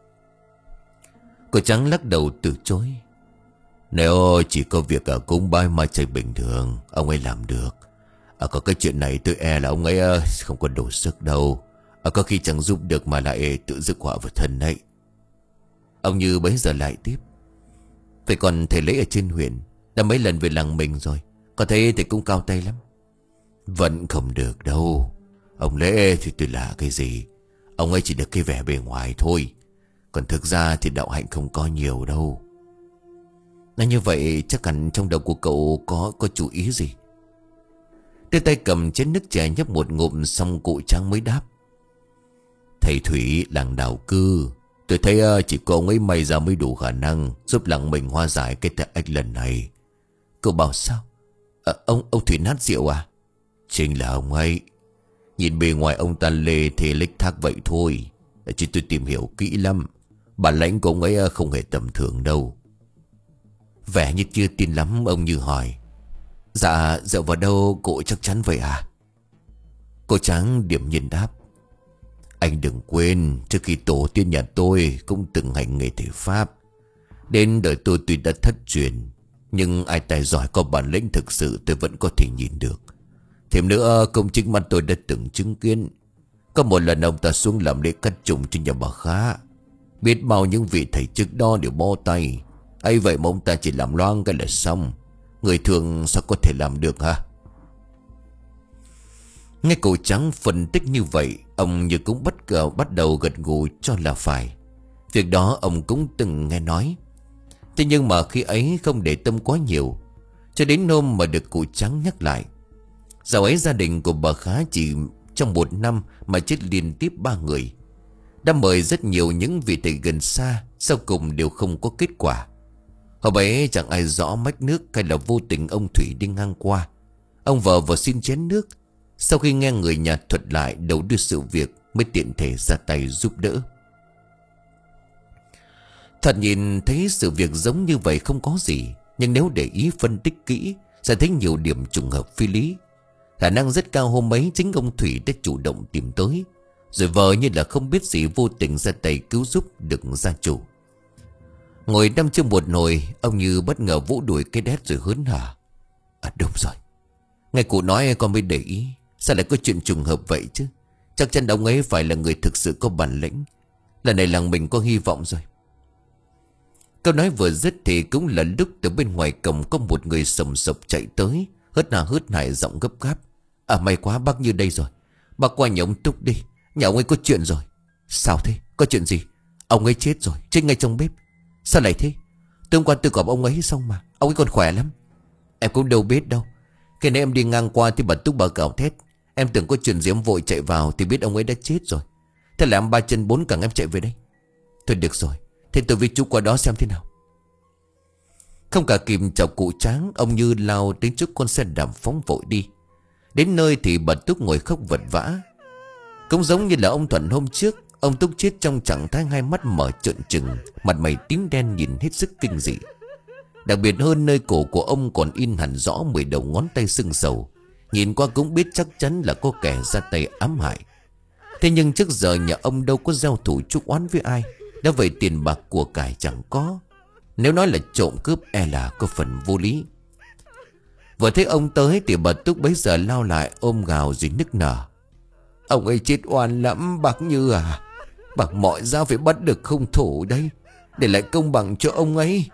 Cô Trắng lắc đầu từ chối: "Nếu chỉ có việc ở cúng bái ma chay bình thường, ông ấy làm được. à, Có cái chuyện này tôi e là ông ấy không có đủ sức đâu. à, Có khi chẳng giúp được mà lại tự rước họa vào thân đấy." Ông Như bấy giờ lại tiếp: "Phải còn thầy lễ ở trên huyện, đã mấy lần về làng mình rồi. Có thấy thầy cũng cao tay lắm." "Vẫn không được đâu. Ông lễ thì tôi là cái gì? Ông ấy chỉ được cái vẻ bề ngoài thôi. Còn thực ra thì đạo hạnh không có nhiều đâu." Nói như vậy chắc hẳn trong đầu của cậu có có chủ ý gì? Đưa tay cầm chén nước chè nhấp một ngụm, xong cụ Tráng mới đáp: "Thầy Thủy làng Đào Cư, tôi thấy chỉ có ông ấy may ra mới đủ khả năng giúp làng mình hóa giải cái tệ ách lần này." "Cậu bảo sao? À, ông ông Thủy nát rượu à?" "Chính là ông ấy. Nhìn bề ngoài ông ta lê thì lích thác vậy thôi, chứ tôi tìm hiểu kỹ lắm. Bản lãnh của ông ấy không hề tầm thường đâu." Vẻ như chưa tin lắm, ông Như hỏi: Dạ dựa vào đâu cụ chắc chắn vậy à?" Cô Tráng điểm nhiên đáp: "Anh đừng quên, trước khi tổ tiên nhà tôi cũng từng hành nghề thầy pháp. Đến đời tôi tuy đã thất truyền, nhưng ai tài giỏi có bản lĩnh thực sự tôi vẫn có thể nhìn được. Thêm nữa, công chính mắt tôi đã từng chứng kiến. Có một lần ông ta xuống làm lễ cắt trùng cho nhà bà Khá. Biết bao những vị thầy trước đó đều bó tay. ấy vậy mà ông ta chỉ làm loang cái là xong. Người thường sao có thể làm được hả?" Nghe cô Trắng phân tích như vậy, ông Như cũng bất ngờ bắt đầu gật gù cho là phải. Việc đó ông cũng từng nghe nói. Thế nhưng mà khi ấy không để tâm quá nhiều, cho đến hôm mà được cụ Trắng nhắc lại. Dạo ấy gia đình của bà Khá chỉ trong một năm mà chết liên tiếp ba người. Đã mời rất nhiều những vị thầy gần xa, sau cùng đều không có kết quả. Hôm ấy chẳng ai rõ mách nước hay là vô tình ông Thủy đi ngang qua. Ông vợ vào xin chén nước. Sau khi nghe người nhà thuật lại đầu đuôi sự việc, mới tiện thể ra tay giúp đỡ. Thật nhìn thấy sự việc giống như vậy không có gì, nhưng nếu để ý phân tích kỹ sẽ thấy nhiều điểm trùng hợp phi lý. Khả năng rất cao hôm ấy chính ông Thủy đã chủ động tìm tới, rồi vợ như là không biết gì vô tình ra tay cứu giúp được gia chủ. Ngồi đăm chưa một nồi, ông Như bất ngờ vỗ đuổi cái đét rồi hớn hở. À đúng rồi, nghe cụ nói con mới để ý. Sao lại có chuyện trùng hợp vậy chứ? Chắc chắn ông ấy phải là người thực sự có bản lĩnh. Lần này làng mình có hy vọng rồi. Câu nói vừa dứt thì cũng là lúc từ bên ngoài cổng có một người sầm sập chạy tới, hớt hà hớt hải giọng gấp gáp. À may quá bác Như đây rồi. Bác qua nhà ông Túc đi, nhà ông ấy có chuyện rồi. Sao thế? Có chuyện gì? Ông ấy chết rồi, chết ngay trong bếp. Sao lại thế? Tôi hôm qua tôi gặp ông ấy xong mà, ông ấy còn khỏe lắm. Em cũng đâu biết đâu. Khi nãy em đi ngang qua thì bà Túc bà gào thét. Em tưởng có chuyện gì em vội chạy vào thì biết ông ấy đã chết rồi. Thế là em ba chân bốn cẳng em chạy về đây. Thôi được rồi, thế tôi với chú qua đó xem thế nào. Không cả kịp chào cụ Tráng, ông Như lao đến trước con xe đạp phóng vội đi. Đến nơi thì bà Túc ngồi khóc vật vã. Cũng giống như là ông Thuận hôm trước, ông Túc chết trong trạng thái hai mắt mở trợn trừng, mặt mày tím đen nhìn hết sức kinh dị. Đặc biệt hơn nơi cổ của ông còn in hẳn rõ mười đầu ngón tay sưng sầu. Nhìn qua cũng biết chắc chắn là có kẻ ra tay ám hại. Thế nhưng trước giờ nhà ông đâu có giao thủ chuốc oán với ai. Đã vậy tiền bạc của cải chẳng có. Nếu nói là trộm cướp e là có phần vô lý. Vừa thấy ông tới thì bà Túc bấy giờ lao lại ôm gào rồi nức nở. Ông ấy chết oan lắm bác Như à. Bằng mọi giá phải bắt được hung thủ đây, để lại công bằng cho ông ấy.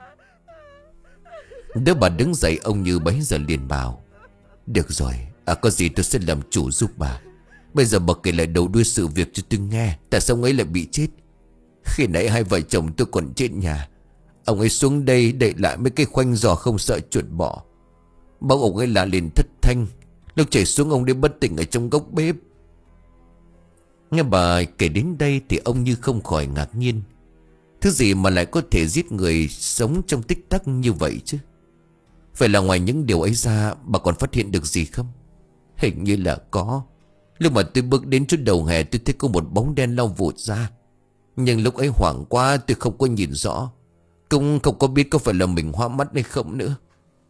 Đứa bà đứng dậy, ông Như bấy giờ liền bảo. Được rồi, à có gì tôi sẽ làm chủ giúp bà. Bây giờ bà kể lại đầu đuôi sự việc cho tôi nghe. Tại sao ông ấy lại bị chết? Khi nãy hai vợ chồng tôi còn trên nhà, ông ấy xuống đây để lại mấy cái khoanh giò không sợ chuột bọ. Bỗng ông ấy la lên thất thanh. Lúc chảy xuống ông ấy bất tỉnh ở trong góc bếp. Nghe bà kể đến đây thì ông Như không khỏi ngạc nhiên. Thứ gì mà lại có thể giết người sống trong tích tắc như vậy chứ? Vậy là ngoài những điều ấy ra, bà còn phát hiện được gì không? Hình như là có. Lúc mà tôi bước đến trước đầu hè, tôi thấy có một bóng đen lao vụt ra. Nhưng lúc ấy hoảng quá, tôi không có nhìn rõ. Cũng không có biết có phải là mình hoa mắt hay không nữa.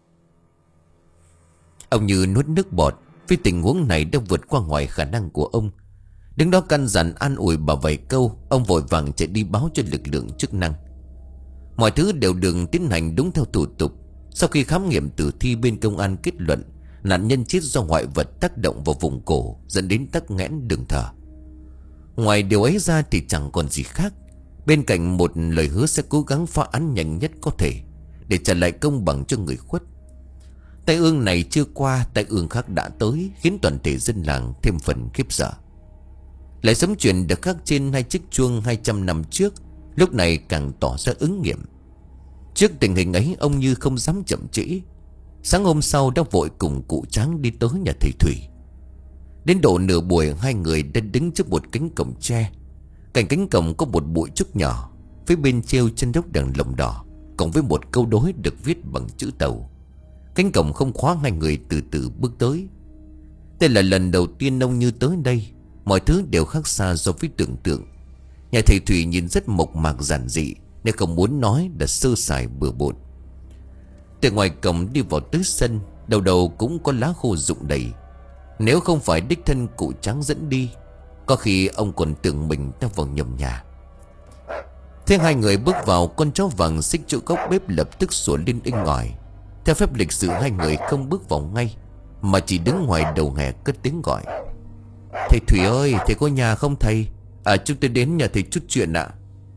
Ông Như nuốt nước bọt. Vì tình huống này đã vượt qua ngoài khả năng của ông. Đứng đó căn dặn an ủi bà vài câu, ông vội vàng chạy đi báo cho lực lượng chức năng. Mọi thứ đều được tiến hành đúng theo thủ tục. Sau khi khám nghiệm tử thi, bên công an kết luận nạn nhân chết do ngoại vật tác động vào vùng cổ, dẫn đến tắc nghẽn đường thở. Ngoài điều ấy ra thì chẳng còn gì khác. Bên cạnh một lời hứa sẽ cố gắng phá án nhanh nhất có thể, để trả lại công bằng cho người khuất. Tai ương này chưa qua, tai ương khác đã tới, khiến toàn thể dân làng thêm phần khiếp sợ. Lại sấm chuyện được khắc trên hai chiếc chuông hai trăm năm trước, lúc này càng tỏ ra ứng nghiệm. Trước tình hình ấy, ông Như không dám chậm trễ. Sáng hôm sau đã vội cùng cụ Tráng đi tới nhà thầy Thủy. Đến độ nửa buổi, hai người đã đứng trước một cánh cổng tre. Cạnh cánh cổng có một bụi trúc nhỏ, phía bên treo chân đốc đèn lồng đỏ, cộng với một câu đối được viết bằng chữ Tàu. Cánh cổng không khóa, hai người từ từ bước tới. Đây là lần đầu tiên ông Như tới đây. Mọi thứ đều khác xa so với tưởng tượng. Nhà thầy Thủy nhìn rất mộc mạc giản dị, nên không muốn nói là sơ sài bừa bộn. Từ ngoài cổng đi vào tới sân, đầu đầu cũng có lá khô rụng đầy. Nếu không phải đích thân cụ Tráng dẫn đi, có khi ông còn tưởng mình đang vào nhầm nhà. Thế hai người bước vào, con chó vàng xích chỗ góc bếp lập tức sủa lên inh ỏi. Theo phép lịch sự, hai người không bước vào ngay, mà chỉ đứng ngoài đầu hè cất tiếng gọi. Thầy Thủy ơi, thầy có nhà không thầy? À, chúng tôi đến nhà thầy chút chuyện ạ.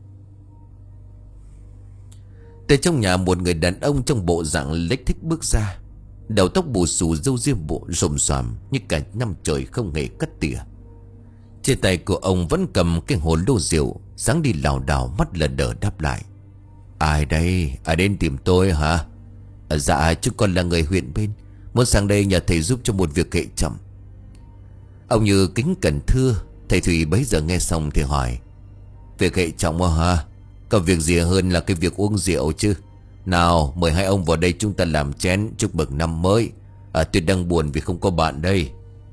Từ trong nhà, một người đàn ông trong bộ dạng lếch thích bước ra. Đầu tóc bù xù, râu ria bộ rồm xoàm như cả năm trời không hề cắt tỉa. Trên tay của ông vẫn cầm cái hồ lô rượu, dáng đi lảo đảo, mắt lờ đờ đáp lại. Ai đây? Ai đến tìm tôi hả? À, dạ chúng con là người huyện bên, muốn sang đây nhờ thầy giúp cho một việc hệ trọng. Ông Như kính cẩn thưa. Thầy Thủy bấy giờ nghe xong thì hỏi: Việc hệ trọng hả? Có việc gì hơn là cái việc uống rượu chứ? Nào mời hai ông vào đây chúng ta làm chén chúc mừng năm mới. À, tôi đang buồn vì không có bạn đây.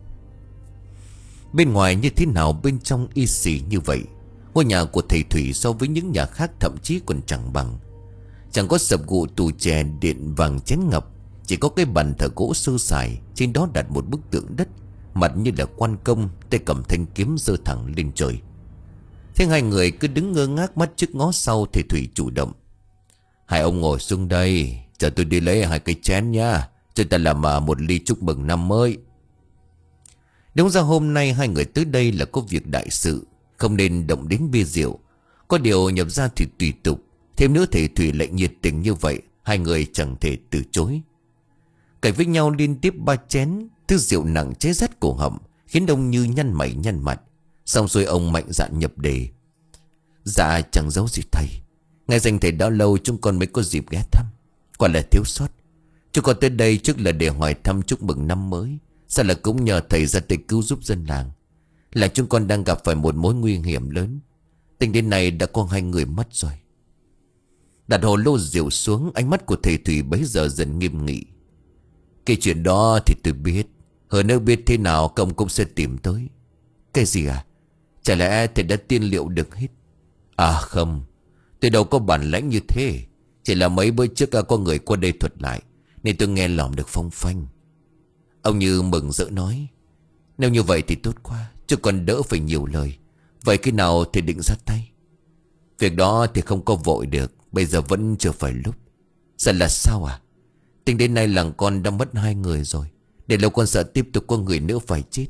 Bên ngoài như thế nào bên trong y xì như vậy. Ngôi nhà của thầy Thủy so với những nhà khác thậm chí còn chẳng bằng. Chẳng có sập gụ tù chè điện vàng chén ngọc. Chỉ có cái bàn thờ gỗ sơ sài. Trên đó đặt một bức tượng đất, mặt như là quan công, tay cầm thanh kiếm giơ thẳng lên trời. Thế hai người cứ đứng ngơ ngác mắt trước ngó sau. Thầy Thủy chủ động: Hai ông ngồi xuống đây, chờ tôi đi lấy hai cái chén nha. Cho ta làm một ly chúc mừng năm mới. Đúng ra hôm nay hai người tới đây là có việc đại sự, không nên động đến bia rượu. Có điều nhập ra thì tùy tục. Thêm nữa thầy Thủy lại nhiệt tình như vậy, hai người chẳng thể từ chối. Cãi với nhau liên tiếp ba chén. Thứ rượu nặng chế rát cổ họng, khiến ông Như nhăn mày nhăn mặt. Xong rồi ông mạnh dạn nhập đề: Dạ chẳng giấu gì thầy, ngày dành thầy đã lâu chúng con mới có dịp ghé thăm. Quả là thiếu sót. Chúng con tới đây trước là để hỏi thăm chúc mừng năm mới, sao là cũng nhờ thầy ra tay cứu giúp dân làng. Là chúng con đang gặp phải một mối nguy hiểm lớn. Tính đến nay đã có hai người mất rồi. Đặt hồ lô rượu xuống, ánh mắt của thầy Thủy bấy giờ dần nghiêm nghị: Cái chuyện đó thì tôi biết. Hơn nữa biết thế nào công cũng sẽ tìm tới. Cái gì à? Chả lẽ thầy đã tiên liệu được hết? À không, tôi đâu có bản lãnh như thế. Chỉ là mấy bữa trước có người qua đây thuật lại, nên tôi nghe lỏm được phong phanh. Ông Như mừng rỡ nói: Nếu như vậy thì tốt quá, chứ còn đỡ phải nhiều lời. Vậy khi nào thì định ra tay? Việc đó thì không có vội được, bây giờ vẫn chưa phải lúc. Sợ là sao à? Tính đến nay làng con đã mất hai người rồi. Để lâu con sợ tiếp tục có người nữa phải chết.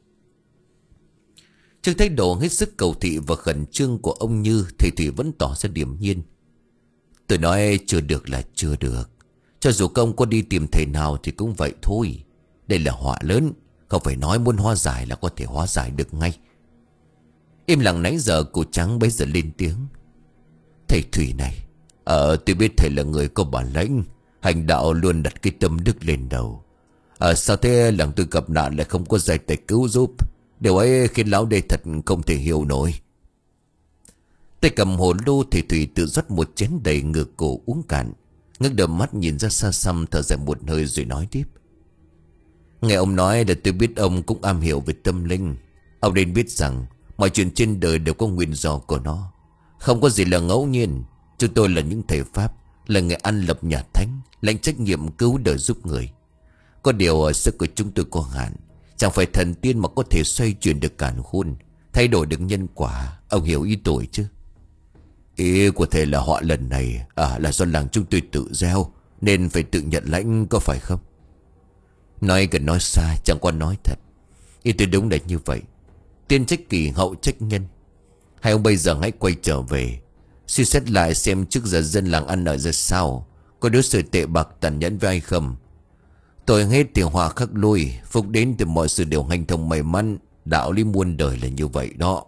Trước thái độ hết sức cầu thị và khẩn trương của ông Như, thầy Thủy vẫn tỏ ra điềm nhiên: Tôi nói chưa được là chưa được. Cho dù công có đi tìm thầy nào thì cũng vậy thôi. Đây là họa lớn, không phải nói muốn hóa giải là có thể hóa giải được ngay. Im lặng nãy giờ cụ Trắng bấy giờ lên tiếng: Thầy Thủy này, Ờ tôi biết thầy là người có bản lĩnh, hành đạo luôn đặt cái tâm đức lên đầu. Ờ sao thế làng tôi gặp nạn lại không có giai tay cứu giúp? Điều ấy khiến lão đây thật không thể hiểu nổi. Tay cầm hồ lô, thầy Thủy tự rót một chén đầy ngược cổ uống cạn, ngước đôi mắt nhìn ra xa xăm, thở dài một hơi rồi nói tiếp: Nghe ông nói là tôi biết ông cũng am hiểu về tâm linh. Ông nên biết rằng mọi chuyện trên đời đều có nguyên do của nó. Không có gì là ngẫu nhiên. Chúng tôi là những thầy Pháp, là người ăn lập nhà thánh, lãnh trách nhiệm cứu đời giúp người. Có điều sức của chúng tôi có hạn. Chẳng phải thần tiên mà có thể xoay chuyển được càn khôn, thay đổi được nhân quả. Ông hiểu ý tôi chứ? Ý của thầy là họa lần này à, là do làng chúng tôi tự gieo, nên phải tự nhận lãnh, có phải không? Nói gần nói xa, chẳng qua nói thật. Ý tôi đúng là như vậy. Tiên trách kỳ, hậu trách nhân. Hai ông bây giờ hãy quay trở về, suy xét lại xem trước giờ dân làng ăn ở ra sao, có đối xử tệ bạc tàn nhẫn với ai không. Tội hết thì họa khắc lui, phúc đến thì mọi sự đều hành thông may mắn. Đạo lý muôn đời là như vậy đó.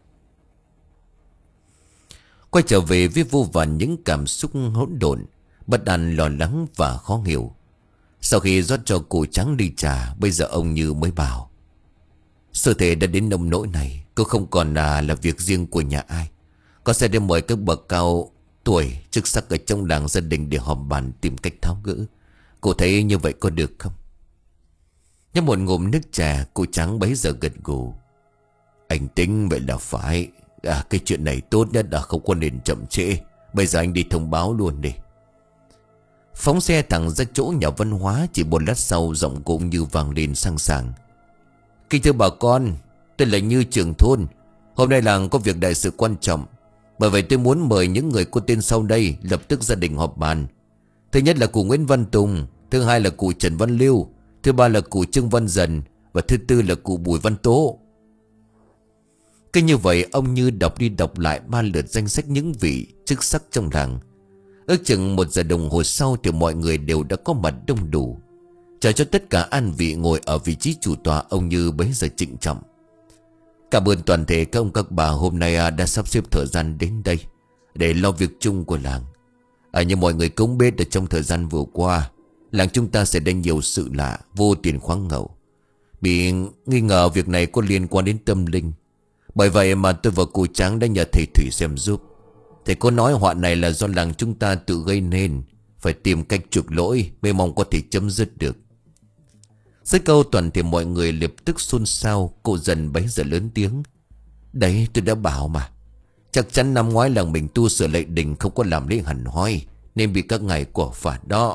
Quay trở về với vô vàn những cảm xúc hỗn độn, bất an, lo lắng và khó hiểu. Sau khi rót cho cụ Trắng ly trà, bây giờ ông Như mới bảo: Sự thể đã đến nông nỗi này, cũng không còn là, là việc riêng của nhà ai. Có sẽ đem mời các bậc cao tuổi, chức sắc ở trong làng gia đình để họp bàn tìm cách tháo gỡ. Cô thấy như vậy có được không? Nhấp một ngụm nước trà, cụ Trắng bấy giờ gật gù: Anh tính vậy là phải. À, cái chuyện này tốt nhất là không có nên chậm trễ. Bây giờ anh đi thông báo luôn đi. Phóng xe thẳng ra chỗ nhà văn hóa. Chỉ một lát sau, giọng cũng như vang lên sang sảng: Kính thưa bà con, tôi là Như trưởng thôn. Hôm nay làng có việc đại sự quan trọng, bởi vậy tôi muốn mời những người có tên sau đây lập tức gia đình họp bàn. Thứ nhất là cụ Nguyễn Văn Tùng, thứ hai là cụ Trần Văn Lưu, thứ ba là cụ Trương Văn Dần, và thứ tư là cụ Bùi Văn Tố. Cứ như vậy ông Như đọc đi đọc lại ba lượt danh sách những vị chức sắc trong làng. Ước chừng một giờ đồng hồ sau thì mọi người đều đã có mặt đông đủ. Chờ cho tất cả an vị ngồi ở vị trí chủ tọa, ông Như bấy giờ trịnh trọng: Cảm ơn toàn thể các ông các bà hôm nay đã sắp xếp thời gian đến đây để lo việc chung của làng. À, như mọi người cũng biết là trong thời gian vừa qua, làng chúng ta xảy ra nhiều sự lạ, vô tiền khoáng ngầu. Bị nghi ngờ việc này có liên quan đến tâm linh. Bởi vậy mà tôi và cụ Tráng đã nhờ thầy Thủy xem giúp. Thầy có nói họa này là do làng chúng ta tự gây nên, phải tìm cách chuộc lỗi mới mong có thể chấm dứt được. Dưới câu toàn thì mọi người lập tức xôn xao. Cô dần bấy giờ lớn tiếng: Đấy, tôi đã bảo mà, chắc chắn năm ngoái làng mình tu sửa lại đình không có làm lễ hẳn hoi, nên bị các ngài quả phạt đó.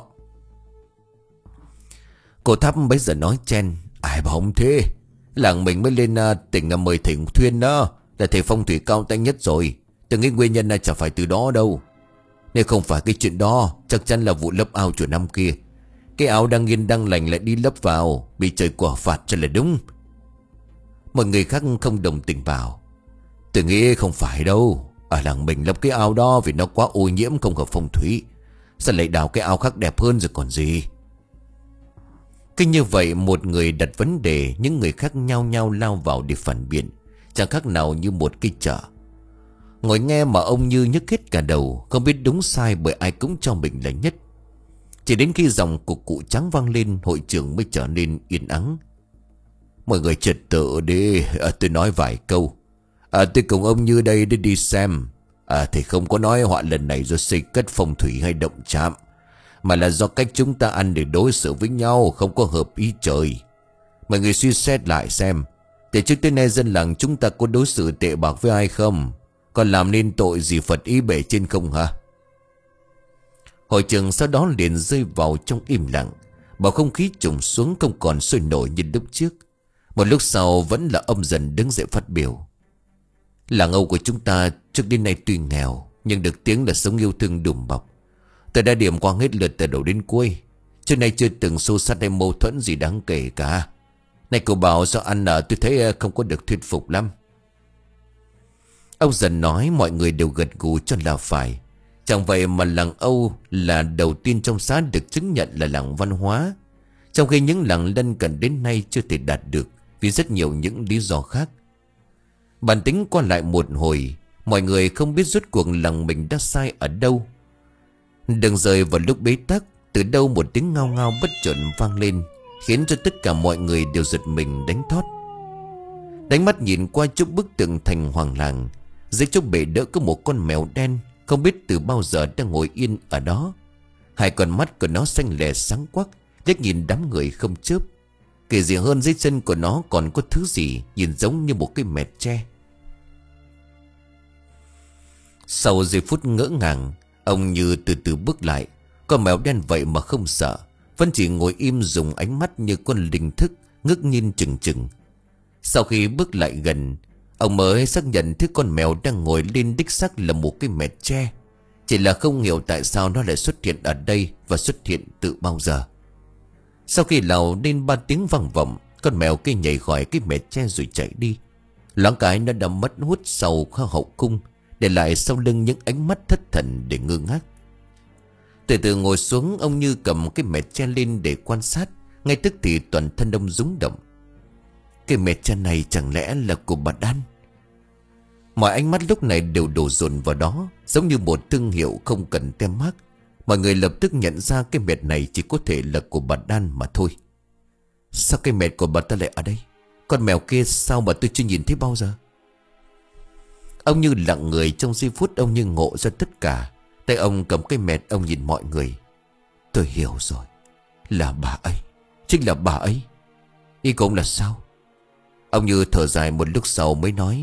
Cô Thắp bấy giờ nói chen: Ai bảo không thế, làng mình mới lên uh, tỉnh uh, mời thầy Thuyên đó, là thầy phong thủy cao tay nhất rồi. Tôi nghĩ nguyên nhân là chả phải từ đó đâu. Nếu không phải cái chuyện đó, chắc chắn là vụ lấp ao chùa năm kia. Cái áo đang yên đang lành lại đi lấp vào, bị trời quả phạt cho là đúng. Mọi người khác không đồng tình vào: Tôi nghĩ không phải đâu. Ở làng mình lấp cái ao đó vì nó quá ô nhiễm, không hợp phong thủy. Sao lại đào cái ao khác đẹp hơn rồi còn gì. Cứ như vậy một người đặt vấn đề, những người khác nhao nhao lao vào để phản biện, chẳng khác nào như một cái chợ. Ngồi nghe mà ông Như nhức hết cả đầu, không biết đúng sai bởi ai cũng cho mình là nhất. Chỉ đến khi giọng của cụ Tráng vang lên, hội trường mới trở nên yên ắng. Mọi người trật tự đi, à, tôi nói vài câu. À, tôi cùng ông Như đây để đi xem. À, thì không có nói họa lần này do xây cất phong thủy hay động chạm, mà là do cách chúng ta ăn để đối xử với nhau không có hợp ý trời. Mọi người suy xét lại xem, từ trước tới nay dân làng chúng ta có đối xử tệ bạc với ai không? Còn làm nên tội gì Phật ý bể trên không hả? Hội trường sau đó liền rơi vào trong im lặng. Bầu không khí trùng xuống, không còn sôi nổi như lúc trước. Một lúc sau vẫn là ông Dần đứng dậy phát biểu: Làng Âu của chúng ta trước đến nay tuy nghèo, nhưng được tiếng là sống yêu thương đùm bọc. Tôi đã điểm qua hết lượt từ đầu đến cuối, trước nay chưa từng xô xát hay mâu thuẫn gì đáng kể cả. Này cậu bảo sao ăn ở tôi thấy không có được thuyết phục lắm. Ông Dần nói mọi người đều gật gù cho là phải. Chẳng vậy mà làng Âu là đầu tiên trong xã được chứng nhận là làng văn hóa, trong khi những làng lân cận đến nay chưa thể đạt được vì rất nhiều những lý do khác. Bàn tính qua lại một hồi, mọi người không biết rốt cuộc làng mình đã sai ở đâu. Đừng rời vào lúc bế tắc, từ đâu một tiếng ngao ngao bất chợt vang lên, khiến cho tất cả mọi người đều giật mình đánh thót. Đánh mắt nhìn qua chỗ bức tường thành hoàng làng, dưới chỗ bệ đỡ có một con mèo đen, không biết từ bao giờ đang ngồi yên ở đó. Hai con mắt của nó xanh lè sáng quắc, liếc nhìn đám người không chớp. Kể gì hơn, dưới chân của nó còn có thứ gì nhìn giống như một cái mẹt tre. Sau giây phút ngỡ ngàng, ông Như từ từ bước lại. Con mèo đen vậy mà không sợ, vẫn chỉ ngồi im dùng ánh mắt như con linh thức ngước nhìn chừng chừng. Sau khi bước lại gần, ông mới xác nhận thứ con mèo đang ngồi lên đích xác là một cái mẹt tre. Chỉ là không hiểu tại sao nó lại xuất hiện ở đây và xuất hiện từ bao giờ. Sau khi lào lên ba tiếng vang vọng, con mèo kia nhảy khỏi cái mẹt tre rồi chạy đi. Loáng cái nó đã mất hút sau kho hậu cung, để lại sau lưng những ánh mắt thất thần để ngơ ngác. Từ từ ngồi xuống, ông Như cầm cái mẹt tre lên để quan sát. Ngay tức thì toàn thân ông rúng động. Cái mẹt tre này chẳng lẽ là của bà Đan? Mọi ánh mắt lúc này đều đổ dồn vào đó, giống như một thương hiệu không cần tem mác. Mọi người lập tức nhận ra cái mẹt này chỉ có thể là của bà Đan mà thôi. Sao cái mẹt của bà ta lại ở đây? Con mèo kia sao mà tôi chưa nhìn thấy bao giờ? Ông Như lặng người trong giây phút, ông như ngộ ra tất cả. Tay ông cầm cái mẹt, ông nhìn mọi người. Tôi hiểu rồi, là bà ấy, chính là bà ấy. Ý của ông là sao? Ông Như thở dài một lúc sau mới nói: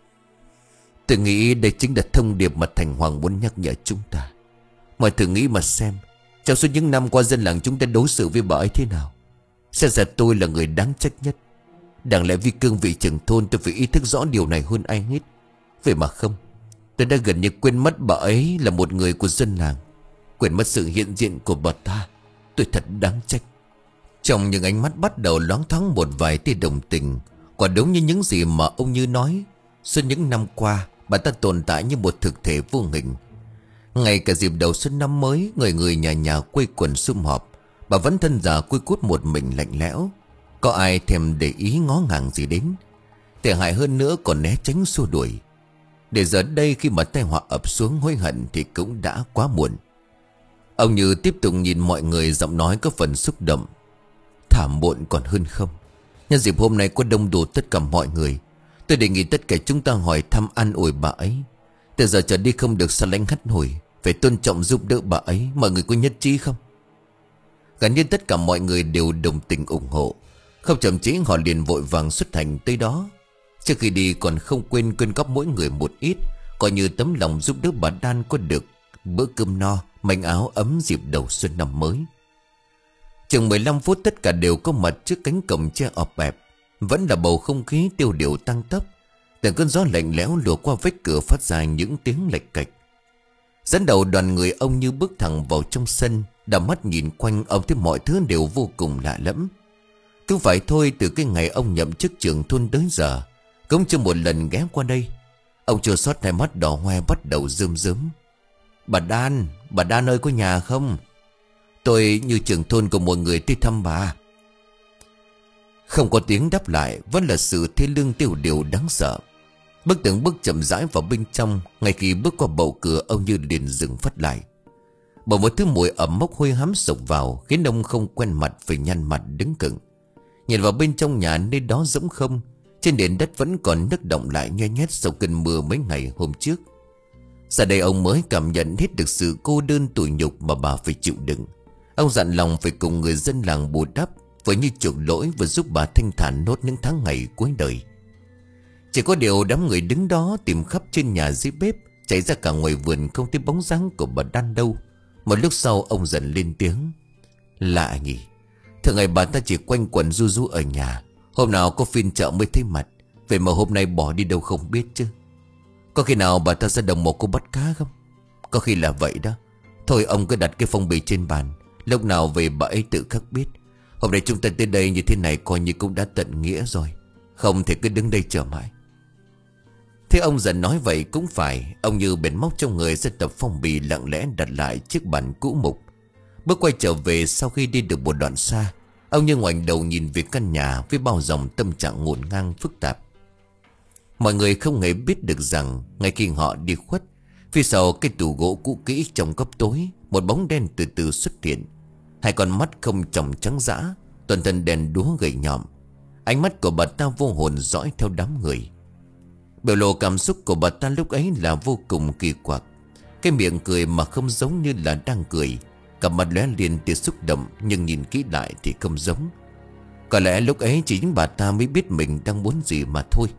Tôi nghĩ đây chính là thông điệp mà Thành Hoàng muốn nhắc nhở chúng ta. Mọi thử nghĩ mà xem, trong suốt những năm qua dân làng chúng ta đối xử với bà ấy thế nào. Xem ra tôi là người đáng trách nhất. Đáng lẽ vì cương vị trưởng thôn tôi phải ý thức rõ điều này hơn ai hết. Vậy mà không, tôi đã gần như quên mất bà ấy là một người của dân làng, quên mất sự hiện diện của bà ta. Tôi thật đáng trách. Trong những ánh mắt bắt đầu loáng thoáng một vài tia đồng tình. Quả đúng như những gì mà ông Như nói, suốt những năm qua bà ta tồn tại như một thực thể vô hình. Ngay cả dịp đầu xuân năm mới, người người nhà nhà quây quần sum họp, bà vẫn thân già cui cút một mình lạnh lẽo. Có ai thèm để ý ngó ngàng gì đến. Tệ hại hơn nữa còn né tránh xua đuổi. Để giờ đây khi mà tai họa ập xuống hối hận thì cũng đã quá muộn. Ông Như tiếp tục nhìn mọi người, giọng nói có phần xúc động. Thảm muộn còn hơn không. Nhân dịp hôm nay có đông đủ tất cả mọi người, tôi đề nghị tất cả chúng ta hỏi thăm an ủi bà ấy. Từ giờ trở đi không được xa lánh hắt hủi, phải tôn trọng giúp đỡ bà ấy. Mọi người có nhất trí không? Gần như tất cả mọi người đều đồng tình ủng hộ. Không chậm trễ họ liền vội vàng xuất hành tới đó. Trước khi đi còn không quên quyên góp mỗi người một ít, coi như tấm lòng giúp đỡ bà Đan có được bữa cơm no, manh áo ấm dịp đầu xuân năm mới. Chừng mười lăm phút tất cả đều có mặt trước cánh cổng tre ọp ẹp. Vẫn là bầu không khí tiêu điều tăng tốc. Từng cơn gió lạnh lẽo lùa qua vách cửa phát ra những tiếng lạch cạch. Dẫn đầu đoàn người ông Như bước thẳng vào trong sân. Đảo mắt nhìn quanh, ông thấy mọi thứ đều vô cùng lạ lẫm. Cứ phải thôi, từ cái ngày ông nhậm chức trưởng thôn tới giờ cũng chưa một lần ghé qua đây. Ông chưa sót hai mắt đỏ hoe bắt đầu rơm rớm. Bà Đan, bà Đan ơi, có nhà không? Tôi như trưởng thôn của một người tới thăm bà. Không có tiếng đáp lại, vẫn là sự thê lương tiêu điều đáng sợ. Bước từng bước chậm rãi vào bên trong. Ngay khi bước qua bầu cửa, ông Như liền dừng phát lại. Bởi một thứ mùi ẩm mốc hôi hám sộc vào, khiến ông không quen mặt phải nhăn mặt đứng cứng. Nhìn vào bên trong nhà, nơi đó rỗng không. Trên nền đất vẫn còn nước động lại nhoe nhét sau cơn mưa mấy ngày hôm trước. Giờ đây ông mới cảm nhận hết được sự cô đơn tủi nhục mà bà phải chịu đựng. Ông dặn lòng phải cùng người dân làng bù đắp, với như chuộc lỗi và giúp bà thanh thản nốt những tháng ngày cuối đời. Chỉ có điều đám người đứng đó tìm khắp trên nhà dưới bếp, chạy ra cả ngoài vườn không thấy bóng dáng của bà Đan đâu. Một lúc sau ông dần lên tiếng. Lạ nhỉ, thường ngày bà ta chỉ quanh quẩn ru ru ở nhà, hôm nào có phiên chợ mới thấy mặt. Vậy mà hôm nay bỏ đi đâu không biết chứ. Có khi nào bà ta ra đồng một cô bắt cá không? Có khi là vậy đó. Thôi ông cứ đặt cái phong bì trên bàn, lúc nào về bà ấy tự khắc biết. Hôm nay chúng ta tới đây như thế này coi như cũng đã tận nghĩa rồi. Không thể cứ đứng đây chờ mãi. Thế ông dần nói vậy cũng phải. Ông Như bèn móc trong người ra tập phong bì, lặng lẽ đặt lại chiếc bàn cũ mục. Bước quay trở về sau khi đi được một đoạn xa, ông Như ngoảnh đầu nhìn về căn nhà với bao dòng tâm trạng ngổn ngang phức tạp. Mọi người không hề biết được rằng ngay khi họ đi khuất, phía sau cái tủ gỗ cũ kỹ trong góc tối, một bóng đen từ từ xuất hiện. Hai con mắt không tròng trắng dã, toàn thân đèn đúa gầy nhọn. Ánh mắt của bà ta vô hồn dõi theo đám người. Biểu lộ cảm xúc của bà ta lúc ấy là vô cùng kỳ quặc. Cái miệng cười mà không giống như là đang cười, cặp mặt lóe liền tia xúc động, nhưng nhìn kỹ lại thì không giống. Có lẽ lúc ấy chỉ những bà ta mới biết mình đang muốn gì mà thôi.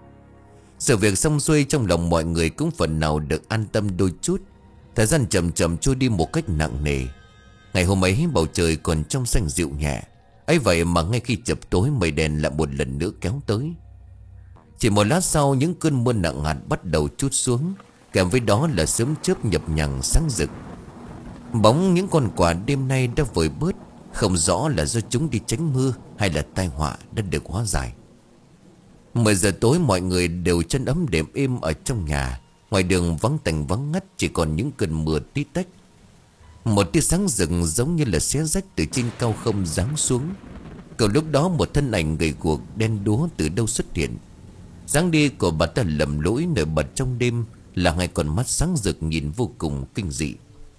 Sự việc xong xuôi, trong lòng mọi người cũng phần nào được an tâm đôi chút. Thời gian chậm chậm trôi đi một cách nặng nề. Ngày hôm ấy bầu trời còn trong xanh dịu nhẹ. Ấy vậy mà ngay khi chập tối, mây đen lại một lần nữa kéo tới. Chỉ một lát sau, những cơn mưa nặng hạt bắt đầu trút xuống, kèm với đó là sớm chớp nhập nhằng sáng rực. Bóng những con quạ đêm nay đã vơi bớt, không rõ là do chúng đi tránh mưa hay là tai họa đã được hóa giải. Mười giờ tối, mọi người đều chân ấm đệm êm ở trong nhà. Ngoài đường vắng tành vắng ngắt, chỉ còn những cơn mưa tí tách. Một tia sáng rực giống như là xé rách từ trên cao không giáng xuống. Cậu lúc đó một thân ảnh gầy guộc đen đúa từ đâu xuất hiện. Dáng đi của bà ta lầm lỗi nổi bật trong đêm, là hai con mắt sáng rực nhìn vô cùng kinh dị.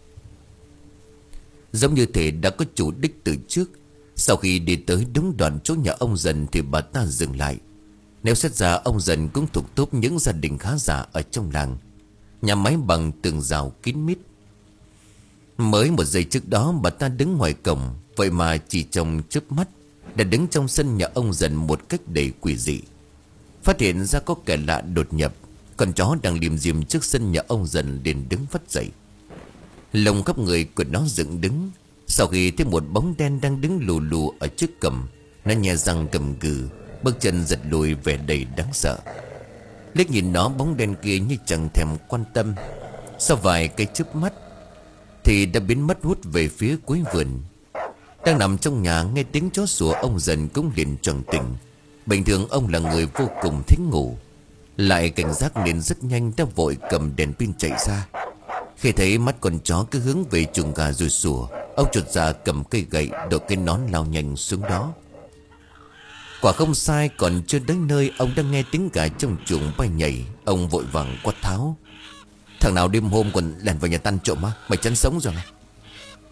Giống như thể đã có chủ đích từ trước. Sau khi đi tới đúng đoạn chỗ nhà ông Dần thì bà ta dừng lại. Nếu xét ra, ông Dần cũng thuộc top những gia đình khá giả ở trong làng. Nhà máy bằng tường rào kín mít. Mới một giây trước đó bà ta đứng ngoài cổng, vậy mà chỉ trong chớp mắt đã đứng trong sân nhà ông Dần một cách đầy quỷ dị. Phát hiện ra có kẻ lạ đột nhập, con chó đang liềm diềm trước sân nhà ông Dần liền đứng phắt dậy. Lông khắp người của nó dựng đứng. Sau khi thấy một bóng đen đang đứng lù lù ở trước cổng, nó nhe răng gầm gừ, bước chân giật lùi vẻ đầy đáng sợ. Liếc nhìn nó, bóng đen kia như chẳng thèm quan tâm. Sau vài cái chớp mắt thì đã biến mất hút về phía cuối vườn. Đang nằm trong nhà nghe tiếng chó sủa, ông Dần cũng liền choàng tỉnh. Bình thường ông là người vô cùng thích ngủ, lại cảnh giác nên rất nhanh đã vội cầm đèn pin chạy ra. Khi thấy mắt con chó cứ hướng về chuồng gà rồi sủa, ông chột dạ cầm cây gậy đội cái nón lao nhanh xuống đó. Quả không sai, còn chưa đến nơi ông đang nghe tiếng gà trong chuồng bay nhảy. Ông vội vàng quát tháo: Thằng nào đêm hôm còn lèn vào nhà tăn trộm á, mày chắn sống rồi.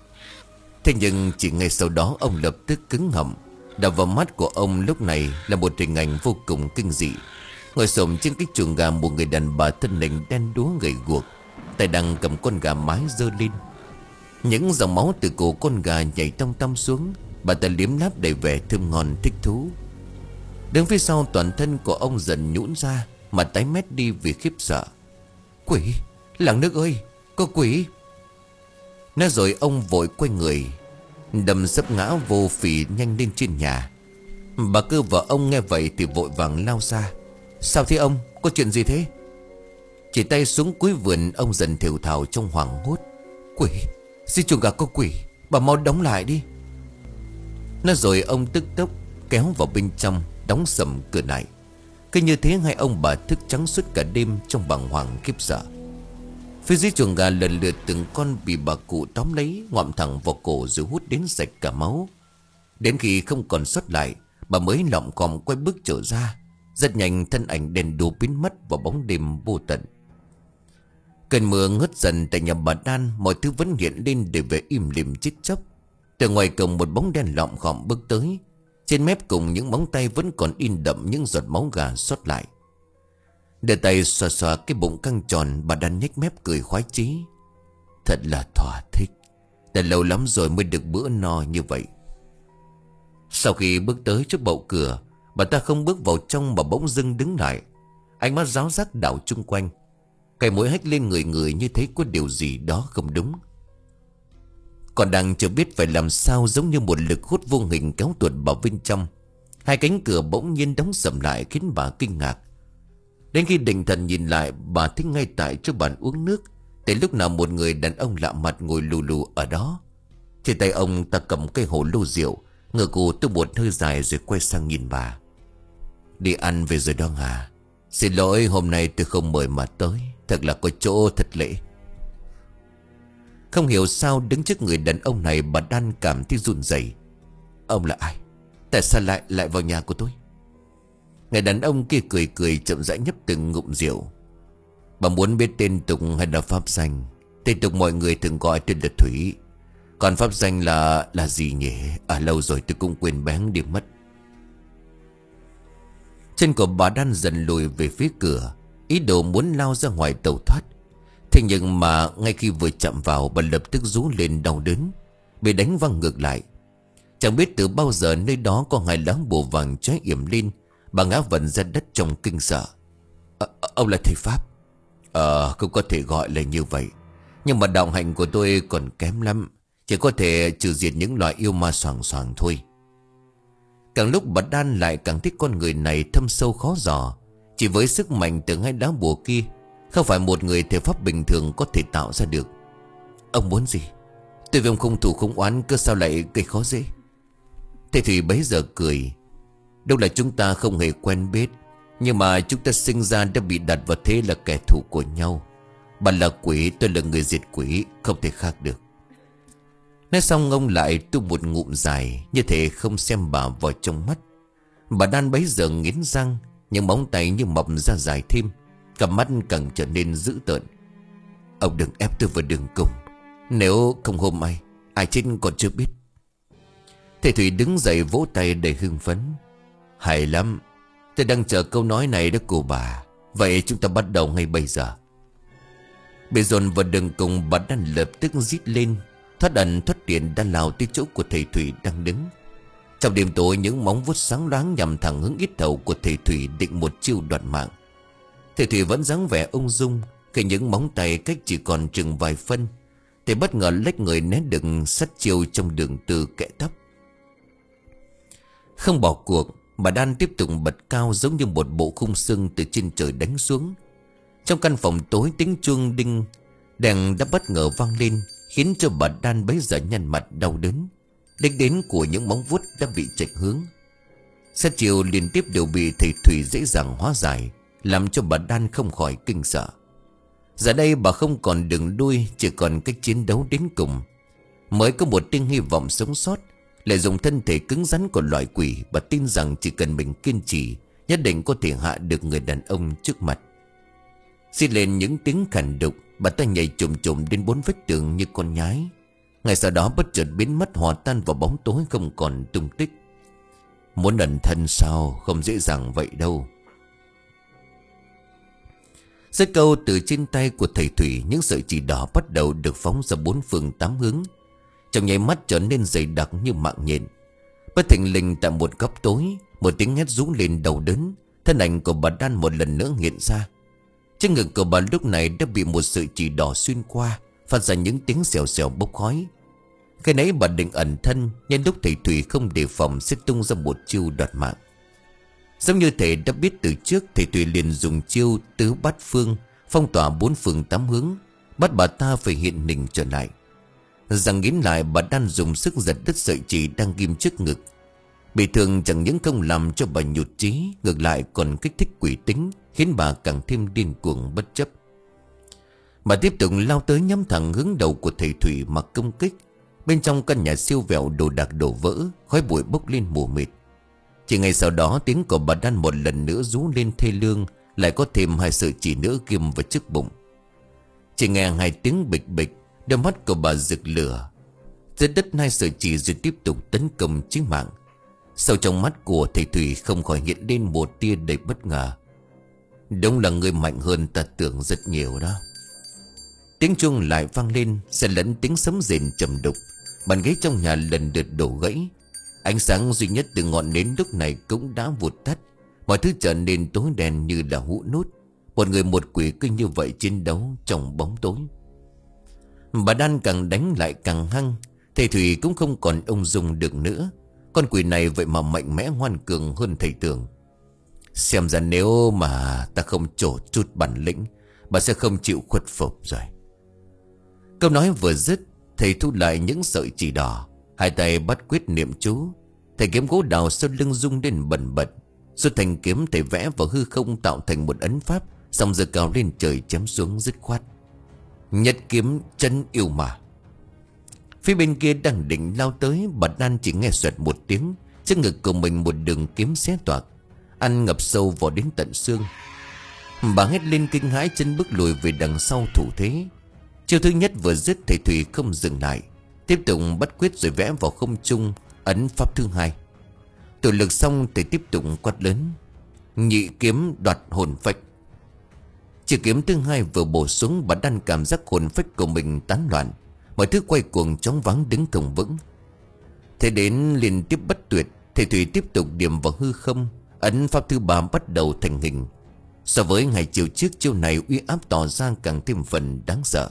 Thế nhưng chỉ ngay sau đó ông lập tức cứng họng. Đập vào mắt của ông lúc này là một hình ảnh vô cùng kinh dị. Ngồi xổm trên cái chuồng gà một người đàn bà thân hình đen đúa gầy guộc, tay đang cầm con gà mái giơ lên. Những dòng máu từ cổ con gà nhảy tong tong xuống. Bà ta liếm láp đầy vẻ thơm ngon thích thú. Đứng phía sau toàn thân của ông dần nhũn ra, mà tái mét đi vì khiếp sợ. Quỷ, làng nước ơi, có quỷ. Nói rồi ông vội quay người, đầm sấp ngã vô phì nhanh lên trên nhà. Bà Cơ vợ ông nghe vậy thì vội vàng lao ra. Sao thế ông, có chuyện gì thế? Chỉ tay xuống cuối vườn, ông dần thều thào trong hoảng hốt. Quỷ, di chuồng gà có quỷ, bà mau đóng lại đi. Nói rồi ông tức tốc kéo vào bên trong, đóng sầm cửa lại. Cứ như thế hai ông bà thức trắng suốt cả đêm trong bàng hoàng khiếp sợ. Phía dưới chuồng gà lần lượt từng con bị bà cụ tóm lấy, ngoạm thẳng vào cổ rồi hút đến sạch cả máu. Đến khi không còn sót lại, bà mới lọng còm quay bước trở ra. Rất nhanh thân ảnh đèn đuốc biến mất vào bóng đêm vô tận. Cơn mưa ngớt dần tại nhà bà Đan, mọi thứ vẫn hiện lên để về im lìm chết chóc. Từ ngoài cổng một bóng đen lọm khọm bước tới. Trên mép cùng những móng tay vẫn còn in đậm những giọt máu gà sót lại. Đưa tay xoa xoa cái bụng căng tròn, bà Đan nhếch mép cười khoái chí. Thật là thỏa thích, đã lâu lắm rồi mới được bữa no như vậy. Sau khi bước tới trước bậu cửa, bà ta không bước vào trong mà bỗng dưng đứng lại. Ánh mắt ráo rác đảo chung quanh. Cái mũi hách lên người người như thấy có điều gì đó không đúng. Còn đang chưa biết phải làm sao, giống như một lực hút vô hình kéo tuột vào bên trong. Hai cánh cửa bỗng nhiên đóng sầm lại khiến bà kinh ngạc. Đến khi định thần nhìn lại, bà thấy ngay tại trước bàn uống nước, tới lúc nào một người đàn ông lạ mặt ngồi lù lù ở đó. Trên tay ông ta cầm cây hồ lô rượu, ngửa cổ tôi một hơi dài rồi quay sang nhìn bà. Đi ăn về rồi đó hả? Xin lỗi, hôm nay tôi không mời mà tới, thật là có chỗ thật lễ. Không hiểu sao đứng trước người đàn ông này, bà Đan cảm thấy run rẩy. Ông là ai? Tại sao lại lại vào nhà của tôi? Người đàn ông kia cười cười chậm rãi nhấp từng ngụm rượu. Bà muốn biết tên tục hay là pháp danh? Tên tục mọi người thường gọi tên là Thủy. Còn pháp danh là là gì nhỉ? À, lâu rồi tôi cũng quên bén đi mất. Chân của bà Đan dần lùi về phía cửa, ý đồ muốn lao ra ngoài tẩu thoát. Thế nhưng mà ngay khi vừa chạm vào, bà lập tức rú lên đau đớn, bị đánh văng ngược lại. Chẳng biết từ bao giờ nơi đó có hai lá bùa vàng chói yểm lên. Bà ngã vần ra đất trong kinh sợ. à, Ông là thầy Pháp? Ờ cũng có thể gọi là như vậy, nhưng mà đạo hạnh của tôi còn kém lắm, chỉ có thể trừ diệt những loài yêu ma xoàng xoàng thôi. Càng lúc bà Đan lại càng thích con người này thâm sâu khó dò. Chỉ với sức mạnh từ hai đá bùa kia, không phải một người thể pháp bình thường có thể tạo ra được. Ông muốn gì? Tôi với ông không thù không oán, cơ sao lại gây khó dễ? Thầy Thủy bấy giờ cười. Đâu là chúng ta không hề quen biết, nhưng mà chúng ta sinh ra đã bị đặt vào thế là kẻ thù của nhau. Bà là quỷ, tôi là người diệt quỷ, không thể khác được. Nói xong ông lại tu một ngụm dài, như thể không xem bà vào trong mắt. Bà Đan bấy giờ nghiến răng, những móng tay như mọc ra dài thêm, cặp mắt càng trở nên dữ tợn. Ông đừng ép tôi vào đường cùng, nếu không hôm nay ai chết còn chưa biết. Thầy Thủy đứng dậy vỗ tay đầy hưng phấn. Hay lắm, tôi đang chờ câu nói này đó cô bà. Vậy chúng ta bắt đầu ngay bây giờ. Bị dồn vào đường cùng, bà Đan lập tức rít lên, thoát ẩn thoát tiền đã lao tới chỗ của thầy Thủy đang đứng. Trong đêm tối, những móng vuốt sáng loáng nhằm thẳng hướng yết hầu của thầy Thủy, định một chiêu đoạt mạng. Thầy Thủy vẫn dáng vẻ ung dung, khi những móng tay cách chỉ còn chừng vài phân thì bất ngờ lách người né được sát chiêu trong đường từ kẽ tóc. Không bỏ cuộc, bà Đan tiếp tục bật cao giống như một bộ khung xương từ trên trời đánh xuống. Trong căn phòng tối, tiếng chuông đinh đèn đã bất ngờ vang lên, khiến cho bà Đan bấy giờ nhăn mặt đau đớn. Đích đến của những móng vuốt đã bị chệch hướng. Sát chiêu liên tiếp đều bị thầy Thủy dễ dàng hóa giải, làm cho bà Đan không khỏi kinh sợ. Giờ đây bà không còn đường đuôi, chỉ còn cách chiến đấu đến cùng. Mới có một tia hy vọng sống sót, lại dùng thân thể cứng rắn của loại quỷ. Bà tin rằng chỉ cần mình kiên trì, nhất định có thể hạ được người đàn ông trước mặt. Xít lên những tiếng khàn đục, bà ta nhảy chồm chồm đến bốn vách tường như con nhái. Ngày sau đó bất chợt biến mất, hòa tan vào bóng tối không còn tung tích. Muốn ẩn thân sao? Không dễ dàng vậy đâu. Dưới câu từ trên tay của thầy Thủy, những sợi chỉ đỏ bắt đầu được phóng ra bốn phương tám hướng, trong nháy mắt trở nên dày đặc như mạng nhện. Bất thình lình tại một góc tối, một tiếng hét rú lên đau đớn. Thân ảnh của bà Đan một lần nữa hiện ra. Trên ngực của bà lúc này đã bị một sợi chỉ đỏ xuyên qua, phát ra những tiếng xèo xèo bốc khói. Cái nấy bà định ẩn thân, nhân lúc thầy Thủy không đề phòng sẽ tung ra một chiêu đoạt mạng. Giống như thầy đã biết từ trước, thầy Thủy liền dùng chiêu tứ bát phương, phong tỏa bốn phương tám hướng, bắt bà ta phải hiện hình trở lại. Rằng nghiến lại, bà Đan dùng sức giật đứt sợi chỉ đang ghim trước ngực. Bị thương chẳng những không làm cho bà nhụt chí, ngược lại còn kích thích quỷ tính, khiến bà càng thêm điên cuồng bất chấp. Bà tiếp tục lao tới nhắm thẳng hướng đầu của thầy Thủy mà công kích. Bên trong căn nhà siêu vẹo đồ đạc đổ vỡ, khói bụi bốc lên mù mịt. Chỉ ngày sau đó, tiếng của bà Đan một lần nữa rú lên thê lương, lại có thêm hai sợi chỉ nữa ghim vào trước bụng. Chỉ nghe hai tiếng bịch bịch, đôi mắt của bà rực lửa. Dưới đất hai sợi chỉ rồi tiếp tục tấn công chí mạng. Sâu trong mắt của thầy Thủy không khỏi hiện lên một tia đầy bất ngờ. Đúng là người mạnh hơn ta tưởng rất nhiều đó. Tiếng chuông lại vang lên, xen lẫn tiếng sấm rền trầm đục. Bàn ghế trong nhà lần lượt đổ gãy. Ánh sáng duy nhất từ ngọn nến lúc này cũng đã vụt tắt. Mọi thứ trở nên tối đen như là hũ nút. Một người một quỷ cứ như vậy chiến đấu trong bóng tối. Bà Đan càng đánh lại càng hăng. Thầy Thủy cũng không còn ung dung được nữa. Con quỷ này vậy mà mạnh mẽ ngoan cường hơn thầy tưởng. Xem ra nếu mà ta không trổ chút bản lĩnh, bà sẽ không chịu khuất phục rồi. Câu nói vừa dứt, thầy thu lại những sợi chỉ đỏ, hai tay bắt quyết niệm chú. Thầy kiếm gỗ đào sau lưng rung lên bần bật. Rồi thành kiếm thầy vẽ vào hư không tạo thành một ấn pháp, xong giơ cao lên trời chém xuống dứt khoát. Nhật kiếm chân yêu mà. Phía bên kia đang định lao tới, bà Đan chỉ nghe xoẹt một tiếng, trước ngực của mình một đường kiếm xé toạc, ăn ngập sâu vào đến tận xương. Bà hét lên kinh hãi, chân bước lùi về đằng sau thủ thế. Chiêu thứ nhất vừa dứt, thầy Thủy không dừng lại, tiếp tục bắt quyết rồi vẽ vào không trung ấn pháp thứ hai. Tự lực xong, thầy tiếp tục quát lớn: nhị kiếm đoạt hồn phách. Chiêu kiếm thứ hai vừa bổ xuống, bà Đan cảm giác hồn phách của mình tán loạn, mọi thứ quay cuồng chóng váng đứng không vững. Thế đến liên tiếp bất tuyệt, thầy Thủy tiếp tục điểm vào hư không, ấn pháp thứ ba bắt đầu thành hình. So với ngày chiều trước, chiêu này uy áp tỏ ra càng thêm phần đáng sợ.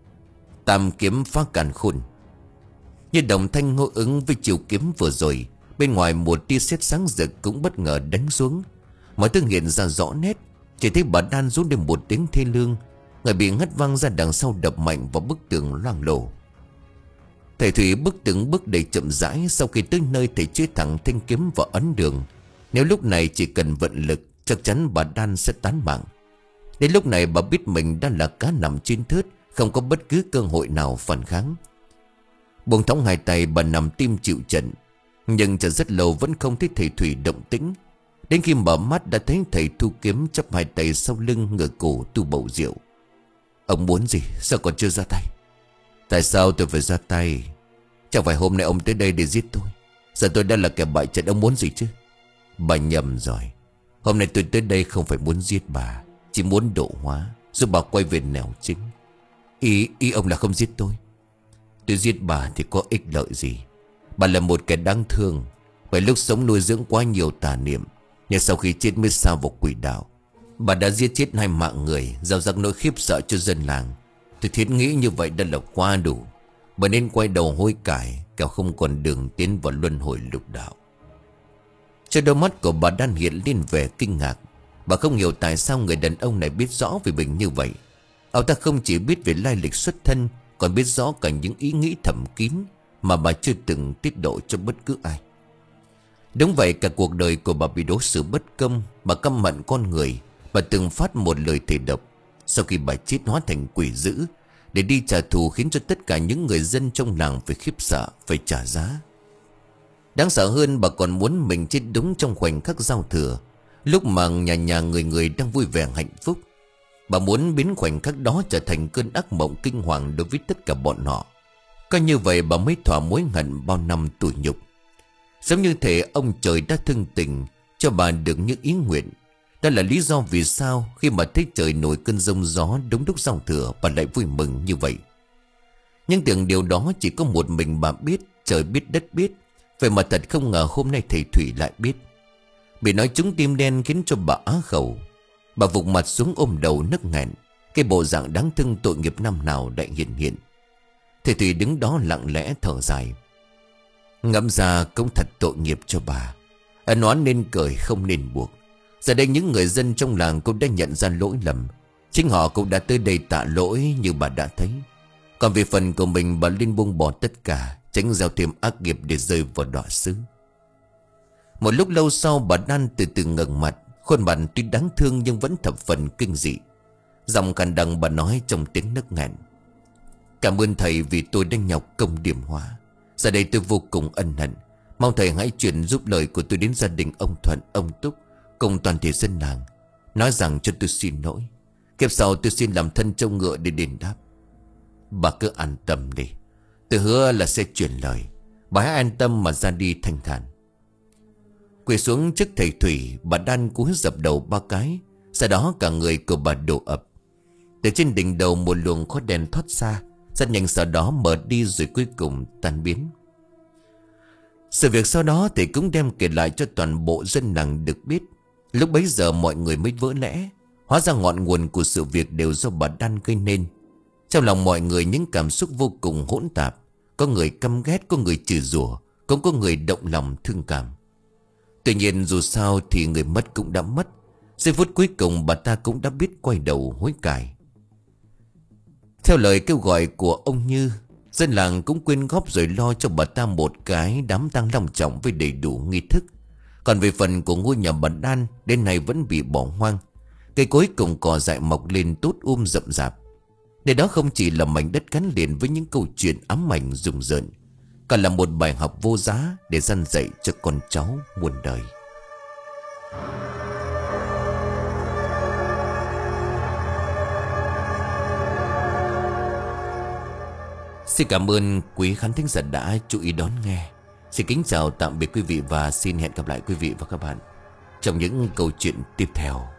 Tam kiếm phá càn khôn. Như đồng thanh hô ứng với chiêu kiếm vừa rồi, bên ngoài một tia sét sáng rực cũng bất ngờ đánh xuống. Mọi thứ hiện ra rõ nét. Chỉ thấy bà Đan rú lên một tiếng thê lương, người bị ngất văng ra đằng sau đập mạnh vào bức tường loang lổ. Thầy Thủy bước từng bước đầy chậm rãi. Sau khi tới nơi, thầy chĩa thẳng thanh kiếm vào ấn đường. Nếu lúc này chỉ cần vận lực, chắc chắn bà Đan sẽ tán mạng. Đến lúc này bà biết mình đã là cá nằm trên thớt, không có bất cứ cơ hội nào phản kháng. Buông thõng hai tay, bà nằm tim chịu trận. Nhưng chờ rất lâu vẫn không thấy thầy Thủy động tĩnh. Đến khi mở mắt đã thấy thầy thu kiếm chắp hai tay sau lưng, ngửa cổ tu bầu rượu. Ông muốn gì? Sao còn chưa ra tay? Tại sao tôi phải ra tay? Chẳng phải hôm nay ông tới đây để giết tôi? Giờ tôi đã là kẻ bại trận, ông muốn gì chứ? Bà nhầm rồi. Hôm nay tôi tới đây không phải muốn giết bà, chỉ muốn độ hóa, giúp bà quay về nẻo chính. Ý, ý ông là không giết tôi? Tôi giết bà thì có ích lợi gì? Bà là một kẻ đáng thương, bởi lúc sống nuôi dưỡng quá nhiều tà niệm, nhưng sau khi chết mới sa vào quỷ đạo. Bà đã giết chết hai mạng người, gieo rắc nỗi khiếp sợ cho dân làng. Tôi thiết nghĩ như vậy đã là quá đủ. Bà nên quay đầu hối cải, kẻo không còn đường tiến vào luân hồi lục đạo. Cho đôi mắt của bà Đan hiện lên vẻ kinh ngạc. Bà không hiểu tại sao người đàn ông này biết rõ về mình như vậy. Ông ta không chỉ biết về lai lịch xuất thân, còn biết rõ cả những ý nghĩ thầm kín mà bà chưa từng tiết lộ cho bất cứ ai. Đúng vậy, cả cuộc đời của bà bị đối xử bất công. Bà căm hận con người. Bà từng phát một lời thề độc. Sau khi bà chết hóa thành quỷ dữ để đi trả thù, khiến cho tất cả những người dân trong làng phải khiếp sợ, phải trả giá. Đáng sợ hơn, bà còn muốn mình chết đúng trong khoảnh khắc giao thừa, lúc mà nhà nhà người người đang vui vẻ hạnh phúc. Bà muốn biến khoảnh khắc đó trở thành cơn ác mộng kinh hoàng đối với tất cả bọn họ. Coi như vậy bà mới thỏa mối hận bao năm tủi nhục. Giống như thể ông trời đã thương tình cho bà được những ý nguyện. Đó là lý do vì sao khi mà thấy trời nổi cơn giông gió đúng lúc giao thừa, bà lại vui mừng như vậy. Nhưng tưởng điều đó chỉ có một mình bà biết, trời biết đất biết. Vậy mà thật không ngờ hôm nay thầy Thủy lại biết. Bị nói trúng tim đen khiến cho bà á khẩu. Bà vụt mặt xuống ôm đầu nức nghẹn. Cái bộ dạng đáng thương tội nghiệp năm nào lại hiện hiện. Thầy Thủy đứng đó lặng lẽ thở dài. Ngẫm ra cũng thật tội nghiệp cho bà. Ân oán nên cười không nên buộc. Giờ đây những người dân trong làng cũng đã nhận ra lỗi lầm. Chính họ cũng đã tới đây tạ lỗi như bà đã thấy. Còn về phần của mình, bà Liên buông bỏ tất cả, tránh gieo thêm ác nghiệp để rơi vào đọa xứ. Một lúc lâu sau, bà Đan từ từ ngẩng mặt. Khuôn mặt tuy đáng thương nhưng vẫn thập phần kinh dị. Giọng cằn đằng bà nói trong tiếng nức nghẹn. Cảm ơn thầy vì tôi đã nhọc công điểm hóa. Giờ đây tôi vô cùng ân hận. Mong thầy hãy chuyển giúp lời của tôi đến gia đình ông Thuận, ông Túc cùng toàn thể dân làng. Nói rằng cho tôi xin lỗi. Kiếp sau tôi xin làm thân trâu ngựa để đền đáp. Bà cứ an tâm đi. Tôi hứa là sẽ chuyển lời. Bà hãy an tâm mà ra đi thanh thản. Quỳ xuống trước thầy Thủy, bà Đan cúi dập đầu ba cái. Sau đó cả người của bà đổ ập. Từ trên đỉnh đầu một luồng khói đen thoát ra, rất nhanh sau đó mở đi rồi cuối cùng tan biến. Sự việc sau đó thì cũng đem kể lại cho toàn bộ dân làng được biết. Lúc bấy giờ mọi người mới vỡ lẽ. Hóa ra ngọn nguồn của sự việc đều do bà Đan gây nên. Trong lòng mọi người những cảm xúc vô cùng hỗn tạp. Có người căm ghét, có người chửi rủa, cũng có người động lòng thương cảm. Tuy nhiên dù sao thì người mất cũng đã mất. Giây phút cuối cùng bà ta cũng đã biết quay đầu hối cải. Theo lời kêu gọi của ông Như, dân làng cũng quyên góp rồi lo cho bà ta một cái đám tang long trọng với đầy đủ nghi thức. Còn về phần của ngôi nhà bà Đan, đến nay vẫn bị bỏ hoang. Cây cối cùng cỏ dại mọc lên tốt um rậm rạp. Nơi đó không chỉ là mảnh đất gắn liền với những câu chuyện ám ảnh rùng rợn, còn là một bài học vô giá để răn dạy cho con cháu muôn đời. Xin cảm ơn quý khán thính giả đã chú ý đón nghe. Xin kính chào tạm biệt quý vị và xin hẹn gặp lại quý vị và các bạn trong những câu chuyện tiếp theo.